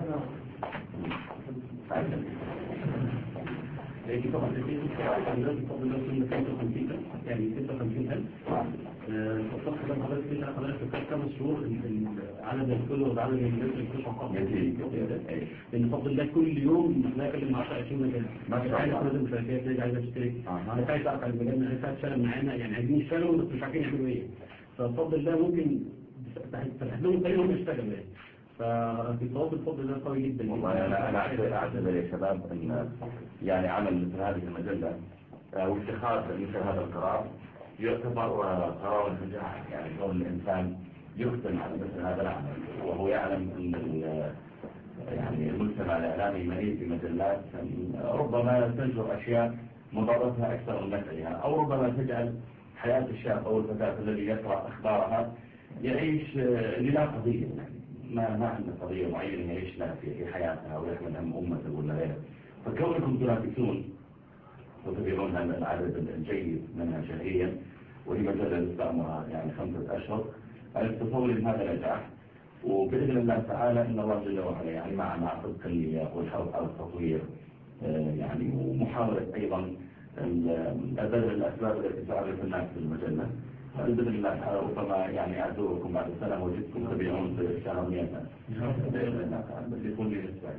لكن طبعا الفيسبوك عندنا بفضل الله كنا ستة وخمسين يعني ستة وخمسين ألف. الصفحة ده حضرتك فيها حضرتك في خمس شهور عدد الفولورز عدد الناس اللي بتشوفها فقط. لأن بفضل الله كل يوم نكلم عشرة عشرين مجال. ما عايز كل المشاركات ناس عايزة تشترك. أنا عايز أعرف على المجال أنا عايز أشتغل معانا يعني عايزين يشتغلوا بس مش عارفين يعملوا إيه. فبفضل الله ممكن تفتح لهم طريقهم يشتغلوا يعني. ففي التواصل بفضل الله قوي جدا. والله أنا أنا أعتذر يا شباب إن يعني عمل مثل هذه المجلة واتخاذ مثل هذا القرار يعتبر قرار شجاع يعني كون الإنسان يختم على مثل هذا العمل وهو يعلم أن يعني المجتمع الإعلامي مليء بمجلات ربما تنشر أشياء مضرتها أكثر من نفعها أو ربما تجعل حياة الشاب أو الفتاة الذي يقرأ أخبارها يعيش للا قضية ما ما عنده قضية معينة يعيش لها في حياتها ويحمل هم أمته ولا غيره. فكونكم تنافسون وتبيعون هذا العدد الجيد منها شهريا وهي مجلة لسه يعني خمسة أشهر أنا أتصور أن هذا نجاح وبإذن الله تعالى إن الله جل وعلا يعني مع مع صدق النية والحرص على التطوير يعني ومحاولة أيضا بذل الأسباب التي تعرف الناس في المجلة بإذن الله تعالى ربما يعني أزوركم بعد سنة وجدتم تبيعون في الشهر مئة ألف بإذن الله تعالى بس يكون لي نسبة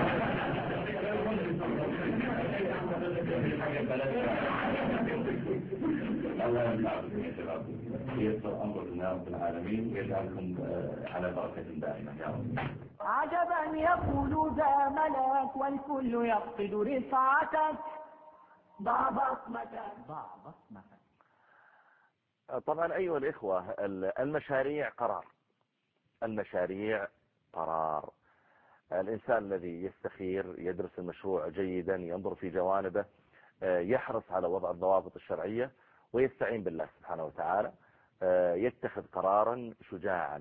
الله يمنعكم يا شباب يسر أمر لنا رب العالمين ويجعلكم على بركة دائمة يا رب. عجبا يقول ذا ملاك والكل يفقد رفعتك ضع بصمتك ضع بصمتك. طبعا أيها الإخوة المشاريع قرار المشاريع قرار الإنسان الذي يستخير يدرس المشروع جيدا ينظر في جوانبه يحرص على وضع الضوابط الشرعية ويستعين بالله سبحانه وتعالى يتخذ قرارا شجاعا.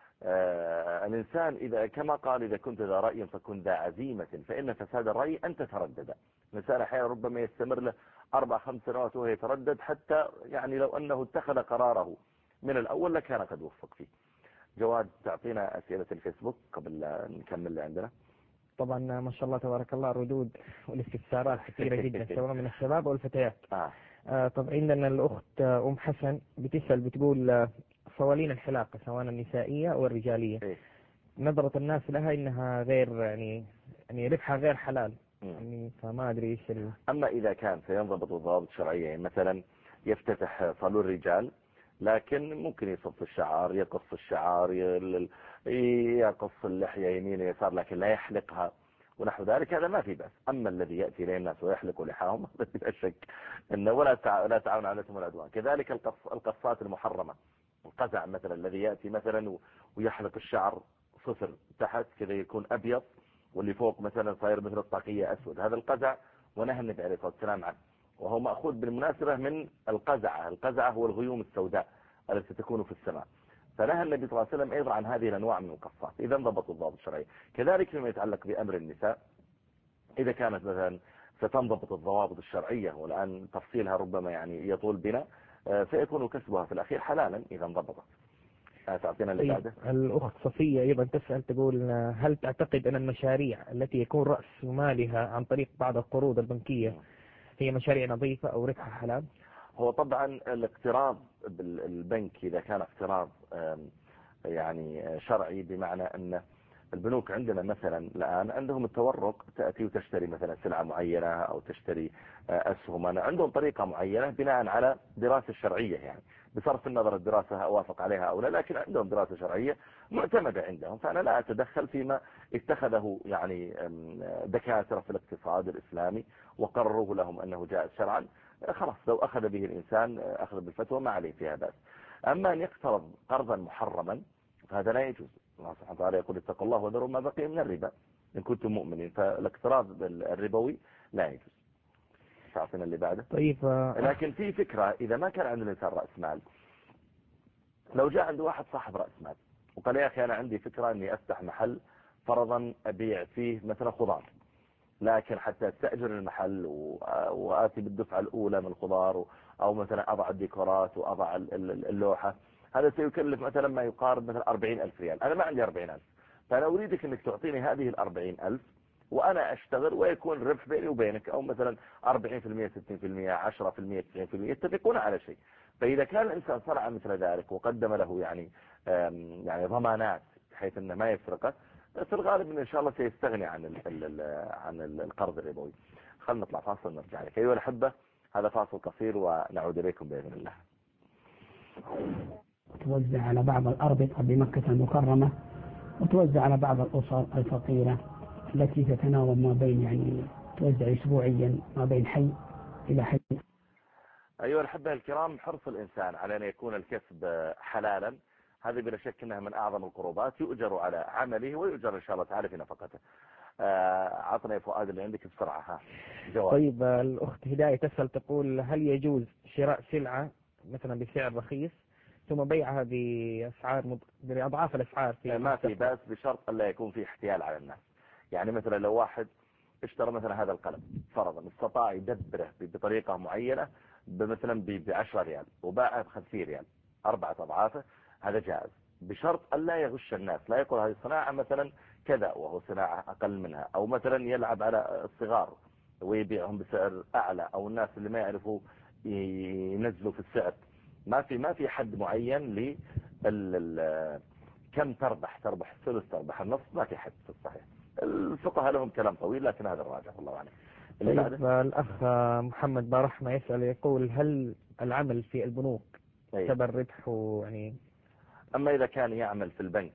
الإنسان إذا كما قال إذا كنت ذا رأي فكن ذا عزيمة فإن فساد الرأي أن تتردد. الإنسان أحيانا ربما يستمر له أربع خمس سنوات وهو يتردد حتى يعني لو أنه اتخذ قراره من الأول لكان قد وفق فيه. جواد تعطينا أسئلة الفيسبوك قبل أن نكمل اللي عندنا. طبعا ما شاء الله تبارك الله الردود والاستفسارات كثيرة جدا سواء من الشباب والفتيات. آه. آه طبعا عندنا الأخت أم حسن بتسأل بتقول صوالين الحلاقة سواء النسائية أو الرجالية إيه؟ نظرة الناس لها إنها غير يعني يعني ربحها غير حلال يعني فما أدري إيش ال... أما إذا كان سينضبط الضوابط الشرعية يعني مثلا يفتتح صالون رجال لكن ممكن يصف الشعر يقص الشعر يقص اللحية يمين ويسار لكن لا يحلقها ونحو ذلك هذا ما في بأس. أما الذي يأتي إليه الناس ويحلق لحاهم لا شك أنه ولا تع... لا تعاون على الإثم والعدوان. كذلك القص... القصات المحرمة القزع مثلا الذي يأتي مثلا ويحلق الشعر صفر تحت كذا يكون أبيض واللي فوق مثلا صاير مثل الطاقية أسود هذا القزع ونهى النبي عليه الصلاة والسلام عنه وهو مأخوذ بالمناسبة من القزعة. القزعة هو الغيوم السوداء التي تكون في السماء فنهى النبي صلى الله عليه وسلم أيضا عن هذه الأنواع من القصات إذا انضبطوا الضوابط الشرعية. كذلك فيما يتعلق بأمر النساء إذا كانت مثلا ستنضبط الضوابط الشرعية والآن تفصيلها ربما يعني يطول بنا سيكون كسبها في الأخير حلالا إذا انضبطت. تعطينا اللي بعده. الأخت صفية أيضا تسأل تقول هل تعتقد أن المشاريع التي يكون رأس مالها عن طريق بعض القروض البنكية هي مشاريع نظيفة أو ربحها حلال؟ هو طبعا الاقتراض بالبنك إذا كان اقتراض يعني شرعي بمعنى أن البنوك عندنا مثلا الآن عندهم التورق تأتي وتشتري مثلا سلعة معينة أو تشتري أسهم عندهم طريقة معينة بناء على دراسة شرعية يعني بصرف النظر الدراسة أوافق عليها أو لا لكن عندهم دراسة شرعية معتمدة عندهم فأنا لا أتدخل فيما اتخذه يعني دكاترة في الاقتصاد الإسلامي وقرروه لهم أنه جائز شرعا خلاص لو أخذ به الإنسان أخذ بالفتوى ما عليه فيها بأس. أما أن يقترض قرضا محرما فهذا لا يجوز. الله سبحانه وتعالى يقول اتقوا الله وذروا ما بقي من الربا إن كنتم مؤمنين فالاقتراض الربوي لا يجوز. تعطينا اللي بعده. طيب. لكن في فكرة، إذا ما كان عند الإنسان رأس مال، لو جاء عند واحد صاحب رأس مال وقال يا أخي أنا عندي فكرة أني أفتح محل فرضا أبيع فيه مثلا خضار، لكن حتى أستأجر المحل وآتي بالدفعة الأولى من الخضار، أو مثلا أضع الديكورات وأضع اللوحة، هذا سيكلف مثلا ما يقارب مثلا أربعين ألف ريال. أنا ما عندي أربعين ألف، فأنا أريدك أنك تعطيني هذه الأربعين ألف وأنا أشتغل ويكون ربح بيني وبينك، أو مثلا أربعين بالمئة ستين بالمئة عشرة بالمئة تسعين بالمئة يتفقون على شيء. فإذا كان الإنسان صنع مثل ذلك وقدم له يعني يعني ضمانات بحيث أنه ما يسرقه، في الغالب إن شاء الله سيستغني عن ال ال عن القرض الربوي. خلنا نطلع فاصل ونرجع لك. أيها الأحبة، هذا فاصل قصير ونعود إليكم بإذن الله. توزع على بعض الأربطة بمكة المكرمة، وتوزع على بعض الأسر الفقيرة التي تتناوب ما بين يعني توزع أسبوعيا ما بين حي إلى حي. أيها الأحبة الكرام، حرص الإنسان على أن يكون الكسب حلالا هذه بلا شك أنها من أعظم القربات، يؤجر على عمله ويؤجر إن شاء الله تعالى في نفقته. عطنا يا فؤاد اللي عندك بسرعة. ها جواب. طيب الأخت هداية تسأل تقول هل يجوز شراء سلعة مثلا بسعر رخيص ثم بيعها بأسعار بأضعاف الأسعار في ما في بأس، بشرط ألا يكون في احتيال على الناس. يعني مثلا لو واحد اشترى مثلا هذا القلم فرضا، استطاع يدبره بطريقة معينة مثلا بعشرة ريال وباعه بخمسين ريال، أربعة أضعافه، هذا جائز، بشرط ألا يغش الناس. لا يقول هذه الصناعة مثلا كذا وهو صناعة أقل منها، أو مثلا يلعب على الصغار ويبيعهم بسعر أعلى، أو الناس اللي ما يعرفوا ينزلوا في السعر. ما في ما في حد معين ل كم تربح، تربح الثلث، تربح النص، ما في حد في الصحيح. الفقهاء لهم كلام طويل لكن هذا الراجح والله أعلم. طيب الأخ محمد بارحمة يسأل يقول هل العمل في البنوك يعتبر ربح يعني؟ أما إذا كان يعمل في البنك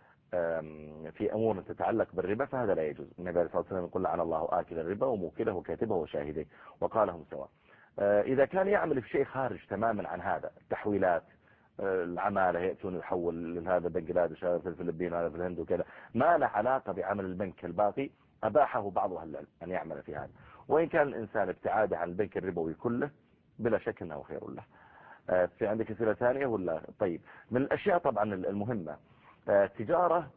في أمور تتعلق بالربا فهذا لا يجوز. النبي عليه الصلاة والسلام يقول لعن الله آكل الربا وموكله وكاتبه وشاهديه وقالهم سواء. إذا كان يعمل في شيء خارج تماما عن هذا، التحويلات، العمالة يأتون يحول هذا بنجلاديش، هذا في الفلبين، هذا في الهند وكذا، ما له علاقة بعمل البنك الباقي، أباحه بعض أهل العلم أن يعمل في هذا. وإن كان الإنسان ابتعاده عن البنك الربوي كله بلا شك أنه خير له. في عندك أسئلة ثانية ولا؟ طيب، من الأشياء طبعا المهمة التجارة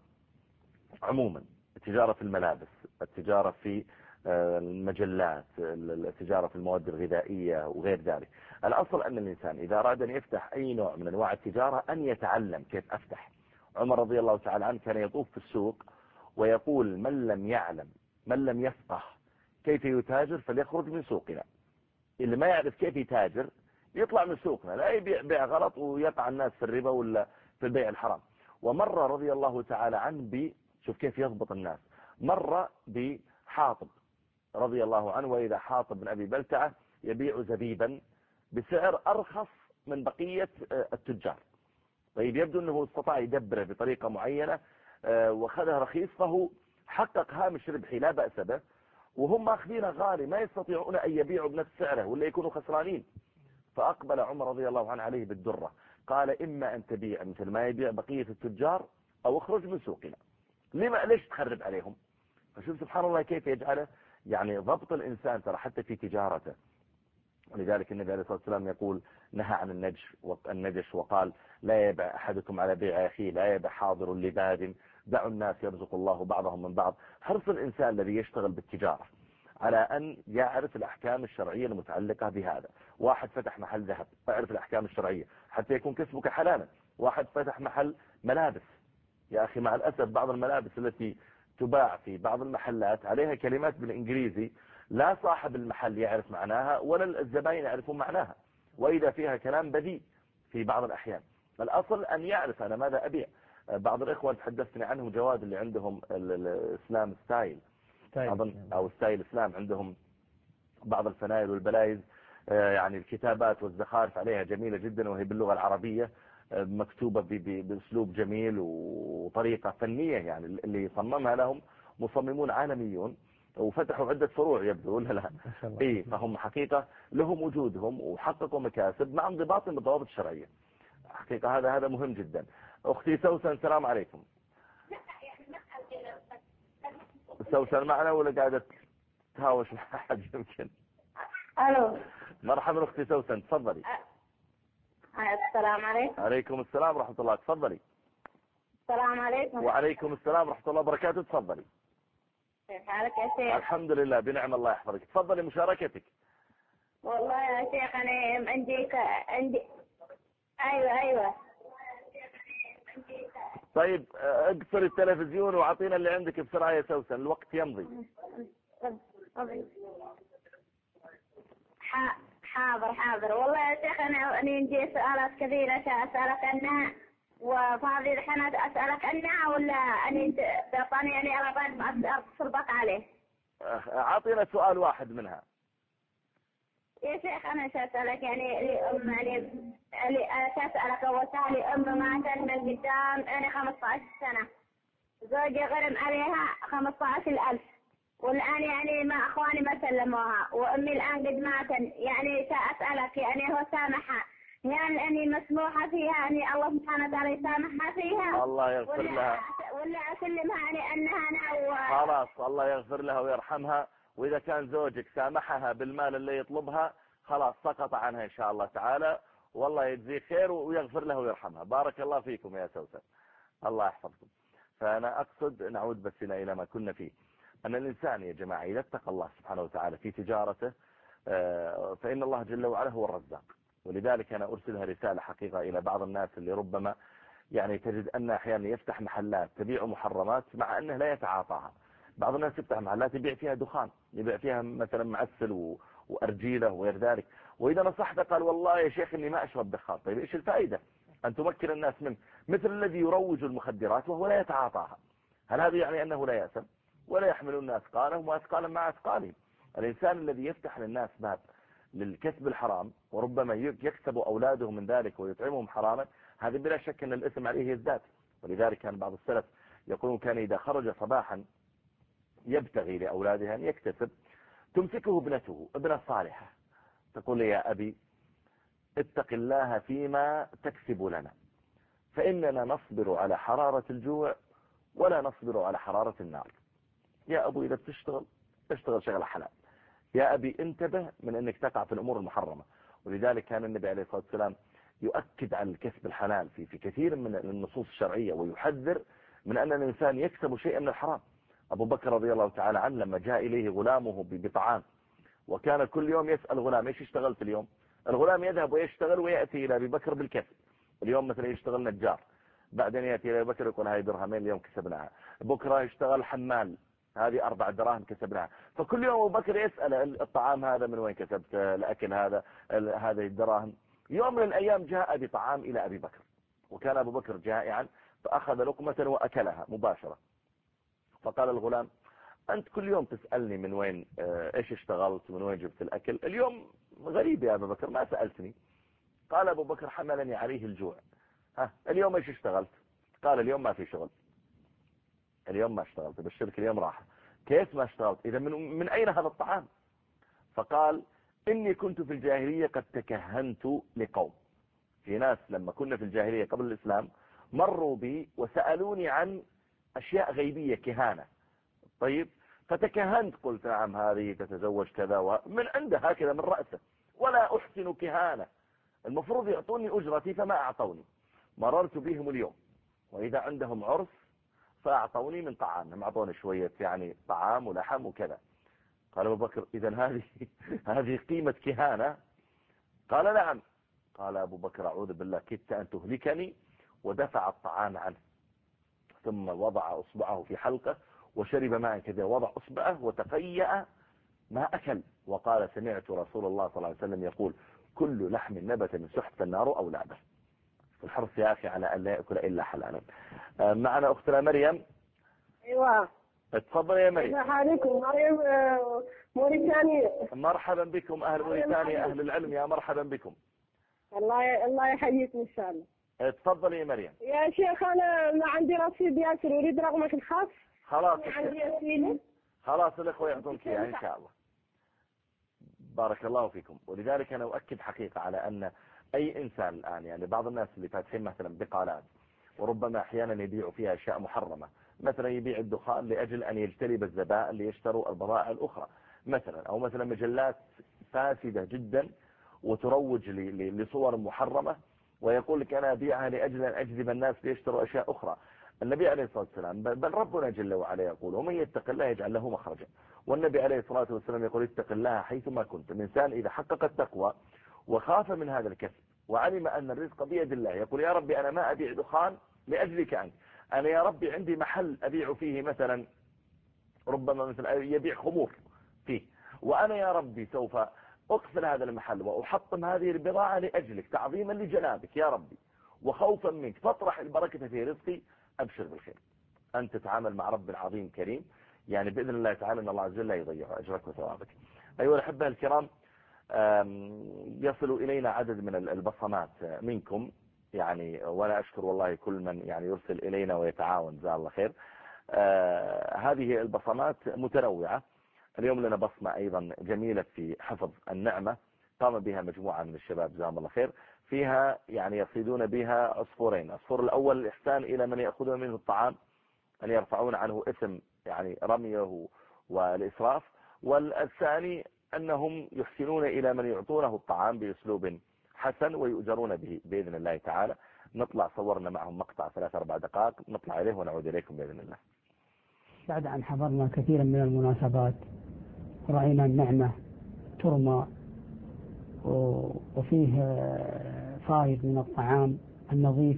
عموما، التجارة في الملابس، التجارة في المجلات، التجارة في المواد الغذائية وغير ذلك. الأصل أن الإنسان إذا أراد أن يفتح أي نوع من أنواع التجارة أن يتعلم كيف أفتح. عمر رضي الله تعالى عنه كان يطوف في السوق ويقول من لم يعلم، من لم يفقه كيف يتاجر فليخرج من سوقنا. اللي ما يعرف كيف يتاجر يطلع من سوقنا، لا يبيع بيع غلط ويقع الناس في الربا ولا في البيع الحرام. ومر رضي الله تعالى عنه ب شوف كيف يضبط الناس، مر بحاطب رضي الله عنه، وإذا حاطب بن أبي بلتعة يبيع زبيبا بسعر أرخص من بقية التجار. طيب يبدو أنه استطاع يدبره بطريقة معينة وخذها رخيص، فهو حقق هامش ربحي لا بأس به، وهم ماخذينه غالي ما يستطيعون أن يبيعوا بنفس سعره ولا يكونوا خسرانين. فأقبل عمر رضي الله عنه عليه بالدرة، قال إما أن تبيع مثل ما يبيع بقية التجار أو اخرج من سوقنا. لما ليش تخرب عليهم؟ فشوف سبحان الله كيف يجعله يعني ضبط الإنسان ترى حتى في تجارته. ولذلك النبي عليه الصلاة والسلام يقول نهى عن النجش والنجش وقال لا يبع أحدكم على بيع أخيه، لا يبع حاضر لباد، دعوا الناس يرزق الله بعضهم من بعض. حرص الإنسان الذي يشتغل بالتجارة على أن يعرف الأحكام الشرعية المتعلقة بهذا. واحد فتح محل ذهب، فاعرف الأحكام الشرعية حتى يكون كسبك حلالا. واحد فتح محل ملابس، يا أخي مع الأسف بعض الملابس التي تباع في بعض المحلات عليها كلمات بالإنجليزي لا صاحب المحل يعرف معناها ولا الزبائن يعرفون معناها، وإذا فيها كلام بذيء في بعض الأحيان. الأصل أن يعرف أنا ماذا أبيع. بعض الإخوة تحدثتني عنهم جواد اللي عندهم الإسلام ستايل أظن أو ستايل إسلام، عندهم بعض الفنايل والبلايز يعني الكتابات والزخارف عليها جميلة جدا وهي باللغة العربية مكتوبة بأسلوب جميل وطريقة فنية، يعني اللي صممها لهم مصممون عالميون وفتحوا عدة فروع يبدو ولا لا؟ إيه، فهم حقيقة لهم وجودهم وحققوا مكاسب مع انضباط بالضوابط الشرعية. حقيقة هذا هذا مهم جدا. أختي سوسن السلام عليكم. سوسن معنا ولا قاعدة تهاوش مع أحد يمكن؟ الو. مرحبا اختي سوسن، تفضلي. السلام عليكم. عليكم السلام ورحمة الله، تفضلي. السلام عليكم. وعليكم السلام ورحمة الله وبركاته، تفضلي. كيف حالك يا شيخ؟ الحمد لله بنعم، الله يحفظك. تفضلي مشاركتك. والله يا شيخ انا عندي ك... عندي ايوه ايوه. طيب اقفل التلفزيون واعطينا اللي عندك بسرعة يا سوسن، الوقت يمضي. حاضر حاضر. والله يا شيخ انا انا عندي سؤالات كثيرة اسالك عنها، وفاضي الحين اسالك عنها ولا اني تعطاني يعني ابغى اتصل بك عليه؟ اعطينا سؤال واحد منها. يا شيخ انا سأسألك يعني لأم يعني سأسألك اول سؤال لأم ماتت من قدام انا خمسة عشر سنة، زوجي غرم عليها خمسة عشر ألف، والآن يعني ما اخواني ما سلموها، وامي الان قد ماتت، يعني سأسألك يعني هو سامحها يعني اني مسموحة فيها يعني الله سبحانه وتعالى يسامحها فيها؟ الله يغفر ولا لها. ولا اسلمها يعني انها انا و... خلاص الله يغفر لها ويرحمها، واذا كان زوجك سامحها بالمال اللي يطلبها خلاص سقط عنها ان شاء الله تعالى، والله يجزيه خير ويغفر لها ويرحمها. بارك الله فيكم يا سوسن، الله يحفظكم. فانا اقصد نعود بس الى ما كنا فيه، ان الانسان يا جماعة اذا اتقى الله سبحانه وتعالى في تجارته فان الله جل وعلا هو الرزاق. ولذلك انا ارسلها رسالة حقيقة الى بعض الناس اللي ربما يعني تجد ان احيانا يفتح محلات تبيع محرمات مع انه لا يتعاطاها. بعض الناس يفتح محلات يبيع فيها دخان، يبيع فيها مثلا معسل و... وارجيله وغير ذلك، واذا نصحته قال والله يا شيخ اني ما اشرب دخان. طيب ايش الفائدة ان تمكن الناس منه؟ مثل الذي يروج المخدرات وهو لا يتعاطاها، هل هذا يعني انه لا يأثم؟ ولا يحملون اثقالهم واثقالا مع اثقالهم. الانسان الذي يفتح للناس باب للكسب الحرام وربما يكسب اولاده من ذلك ويطعمهم حراما، هذا بلا شك ان الاثم عليه يزداد. ولذلك كان بعض السلف يقولون كان اذا خرج صباحا يبتغي لاولاده ان يكتسب، تمسكه ابنته ابنة صالحة تقول يا ابي اتق الله فيما تكسب لنا، فاننا نصبر على حرارة الجوع ولا نصبر على حرارة النار. يا ابو اذا بتشتغل اشتغل شغل حلال، يا ابي انتبه من انك تقع في الامور المحرمة. ولذلك كان النبي عليه الصلاة والسلام يؤكد على الكسب الحلال في في كثير من النصوص الشرعية، ويحذر من ان الانسان يكسب شيئا من الحرام. ابو بكر رضي الله تعالى عنه لما جاء اليه غلامه بطعام، وكان كل يوم يسأل غلام ايش اشتغلت اليوم، الغلام يذهب ويشتغل ويأتي الى ابي بكر بالكسب. اليوم مثلا يشتغل نجار، بعدين يأتي الى ابي بكر يقول هاي درهمين اليوم كسبناها، بكره يشتغل حمال هذه اربع دراهم كسبناها. فكل يوم ابو بكر يسأل الطعام هذا من وين كسبت، الاكل هذا هذه الدراهم. يوم من الايام جاء بطعام الى ابي بكر، وكان ابو بكر جائعا فاخذ لقمة واكلها مباشرة. فقال الغلام انت كل يوم تسألني من وين ايش اشتغلت من وين جبت الاكل، اليوم غريب يا ابو بكر ما سألتني. قال ابو بكر حملني عليه الجوع. ها اليوم ايش اشتغلت؟ قال اليوم ما في شغل، اليوم ما اشتغلت بالشركة اليوم راحة. كيف ما اشتغلت؟ اذا من, من اين هذا الطعام؟ فقال اني كنت في الجاهلية قد تكهنت لقوم. في ناس لما كنا في الجاهلية قبل الاسلام مروا بي وسألوني عن اشياء غيبية كهانة. طيب فتكهنت، قلت نعم هذه تتزوج كذا ومن عندها هكذا من رأسه، ولا احسن كهانة، المفروض يعطوني اجرتي فما اعطوني. مررت بهم اليوم واذا عندهم عرس فاعطوني من طعامهم، اعطوني شوية يعني طعام ولحم وكذا. قال ابو بكر اذا هذه هذه قيمة كهانة؟ قال نعم. قال ابو بكر اعوذ بالله كدت ان تهلكني، ودفع الطعام عنه، ثم وضع اصبعه في حلقه وشرب ماء كذا، وضع اصبعه وتقيأ ما اكل، وقال سمعت رسول الله صلى الله عليه وسلم يقول كل لحم نبت من سحت النار اولى به. الحرص يا اخي على ان لا ياكل الا حلالا. معنا اختنا مريم. ايوه اتفضل يا مريم. السلام عليكم. مريم موريتانيا. مرحبا بكم اهل موريتانيا اهل العلم، يا مرحبا بكم. الله الله يحييكم ان شاء الله. اتفضل يا مريم. يا شيخ انا ما عندي رصيد ياسر، اريد رقمك الخاص. خلاص عندي رصيد. خلاص الاخوه يعطونك اياه ان شاء الله. بارك الله فيكم. ولذلك انا اؤكد حقيقة على ان اي انسان الان يعني بعض الناس اللي فاتحين مثلا بقالات وربما احيانا يبيعوا فيها اشياء محرمة، مثلا يبيع الدخان لاجل ان يجتلب الزبائن ليشتروا البضائع الاخرى مثلا، او مثلا مجلات فاسدة جدا وتروج لصور محرمة، ويقول لك أنا أبيعها لأجل أن أجذب الناس ليشتروا أشياء أخرى. النبي عليه الصلاة والسلام بل ربنا جل وعلا يقول ومن يتق الله يجعل له مخرجا، والنبي عليه الصلاة والسلام يقول اتق الله حيثما كنت. الإنسان إذا حقق التقوى وخاف من هذا الكسب وعلم أن الرزق بيد الله يقول يا ربي أنا ما أبيع دخان لأجلك أنت، أنا يا ربي عندي محل أبيع فيه مثلا ربما مثلا يبيع خمور فيه، وأنا يا ربي سوف أقفل هذا المحل وأحطم هذه البضاعة لأجلك تعظيما لجنابك يا ربي وخوفا منك، فاطرح البركة في رزقي، أبشر بالخير. أن تتعامل مع رب عظيم كريم، يعني بإذن الله تعالى أن الله عز وجل لا يضيع أجرك وثوابك. أيها الأحبة الكرام، يصل إلينا عدد من البصمات منكم، يعني ولا أشكر والله كل من يعني يرسل إلينا ويتعاون جزاه الله خير. آه هذه البصمات متنوعة. اليوم لنا بصمة أيضا جميلة في حفظ النعمة قام بها مجموعة من الشباب جزاهم الله خير، فيها يعني يصيدون بها عصفورين. العصفور الأول الإحسان إلى من يأخذون منه الطعام، أن يرفعون عنه إثم يعني رميه والإسراف، والثاني أنهم يحسنون إلى من يعطونه الطعام بأسلوب حسن ويؤجرون به بإذن الله تعالى. نطلع صورنا معهم مقطع ثلاث أربع دقائق نطلع إليه ونعود إليكم بإذن الله. بعد أن حضرنا كثيرا من المناسبات رأينا النعمة ترمى وفيه فائض من الطعام النظيف،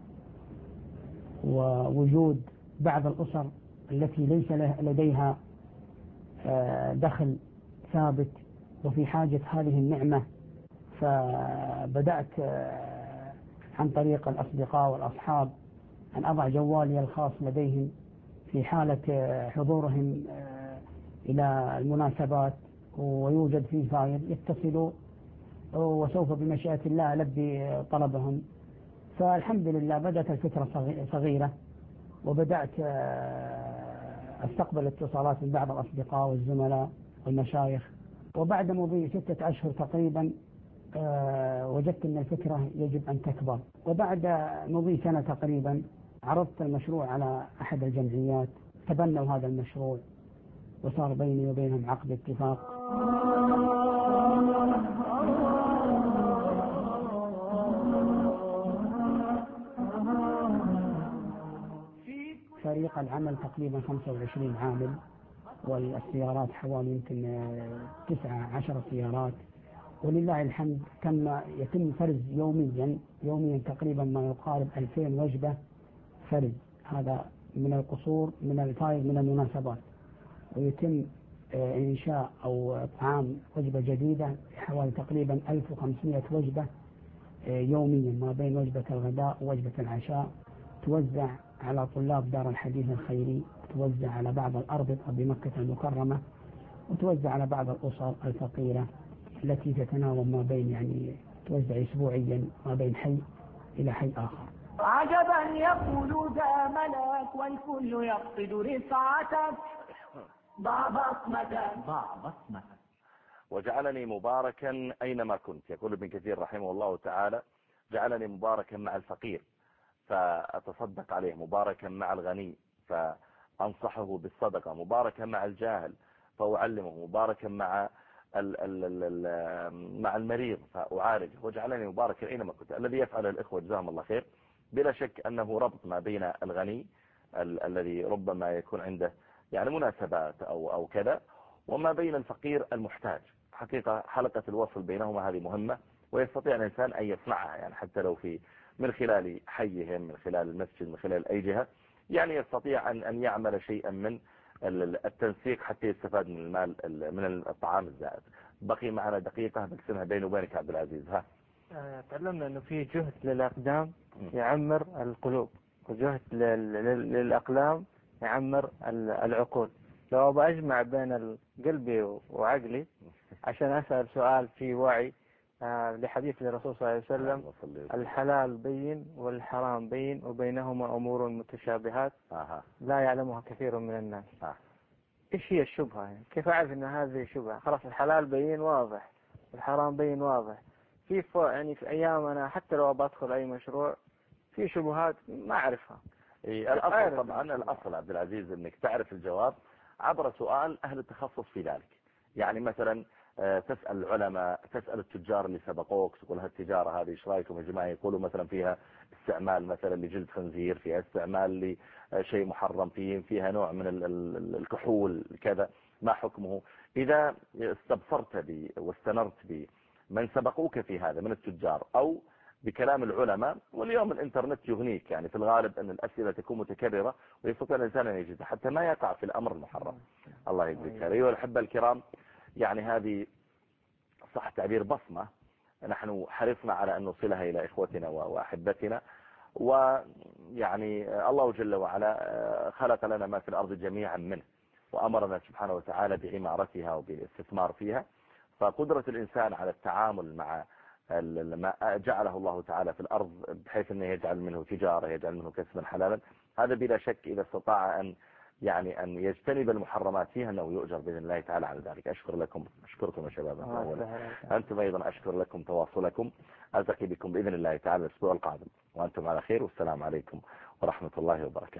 ووجود بعض الأسر التي ليس لديها دخل ثابت وفي حاجة هذه النعمة، فبدأت عن طريق الأصدقاء والأصحاب أن أضع جوالي الخاص لديهم في حالة حضورهم إلى المناسبات ويوجد فيه فائض يتصلوا وسوف بمشيئة الله ألبي طلبهم. فالحمد لله بدأت الفكرة صغيرة وبدأت استقبل اتصالات من بعض الأصدقاء والزملاء والمشايخ، وبعد مضي ستة أشهر تقريبا وجدت أن الفكرة يجب أن تكبر، وبعد مضي سنة تقريبا عرضت المشروع على أحد الجمعيات، تبنوا هذا المشروع وصار بيني وبينهم عقد اتفاق. فريق العمل تقريبا خمسة وعشرين عامل، والسيارات حوالي يمكن تسعة عشر سيارات، ولله الحمد تم يتم فرز يوميا يوميا تقريبا ما يقارب ألفين وجبة فرز، هذا من القصور من الفائض من المناسبات، ويتم إنشاء أو إطعام وجبة جديدة حوالي تقريبا ألف وخمسمائة وجبة يوميا ما بين وجبة الغداء ووجبة العشاء، توزع على طلاب دار الحديث الخيري، توزع على بعض الأربطة بمكة المكرمة، وتوزع على بعض الأسر الفقيرة التي تتناوب ما بين يعني توزع أسبوعيا ما بين حي إلى حي آخر. عجبا يقول ذا ملاك والكل يقصد رفعتك، ضع بصمتك ضع بصمتك. وجعلني مباركا أينما كنت. يقول ابن كثير رحمه الله تعالى جعلني مباركا مع الفقير فأتصدق عليه، مباركا مع الغني فأنصحه بالصدقة، مباركا مع الجاهل فأعلمه، مباركا مع ال ال ال مع المريض فأعالجه. وجعلني مباركا أينما كنت. الذي يفعل الإخوة جزاهم الله خير بلا شك أنه ربط ما بين الغني ال الذي ربما يكون عنده يعني مناسبات أو, أو كذا، وما بين الفقير المحتاج. حقيقة حلقة الوصل بينهما هذه مهمة، ويستطيع الإنسان أن يصنعها يعني حتى لو في من خلال حيهم، من خلال المسجد، من خلال أي جهة، يعني يستطيع أن أن يعمل شيئا من التنسيق حتى يستفاد من المال من الطعام الزائد. بقي معنا دقيقة بقسمها بيني وبينك عبد العزيز. ها تعلمنا أنه في جهد للأقدام يعمر القلوب، وجهد للأقلام يعمر العقول. لو بأجمع بين قلبي وعقلي عشان أسأل سؤال في وعي لحديث الرسول صلى الله عليه وسلم الحلال بين والحرام بين وبينهما أمور متشابهات لا يعلمها كثير من الناس. إيش هي الشبهة؟ يعني كيف أعرف أن هذه شبهة؟ خلاص الحلال بين واضح، الحرام بين واضح. في يعني في أيامنا حتى لو بدخل أي مشروع في شبهات ما أعرفها. إيه الأصل طبعا الأصل عبد العزيز أنك تعرف الجواب عبر سؤال أهل التخصص في ذلك. يعني مثلا تسأل العلماء، تسأل التجار اللي سبقوك، تقول هالتجارة هذه ايش رايكم يا جماعة؟ يقولوا مثلا فيها استعمال مثلا لجلد خنزير، فيها استعمال لشيء محرم، فيه فيها نوع من الكحول كذا، ما حكمه؟ إذا استبصرت بي واستنرت بي من سبقوك في هذا من التجار أو بكلام العلماء، واليوم الانترنت يغنيك، يعني في الغالب أن الأسئلة تكون متكررة ويستطيع الإنسان أن يجدها حتى ما يقع في الأمر المحرم. الله يجزيك خير. أيها الأحبة الكرام، يعني هذه صح تعبير بصمة نحن حرصنا على أن نوصلها إلى إخوتنا وأحبتنا، ويعني الله جل وعلا خلق لنا ما في الأرض جميعا منه، وأمرنا سبحانه وتعالى بعمارتها وبالاستثمار فيها، فقدرة الإنسان على التعامل مع ما جعله الله تعالى في الأرض بحيث أنه يجعل منه تجارة، يجعل منه كسبا حلالا، هذا بلا شك إذا استطاع أن يعني أن يجتنب المحرمات فيها أنه يؤجر بإذن الله تعالى على ذلك. أشكر لكم، أشكركم يا شباب أنتم أيضا، أشكر لكم تواصلكم. ألتقي بكم بإذن الله تعالى الأسبوع القادم وأنتم على خير، والسلام عليكم ورحمة الله وبركاته.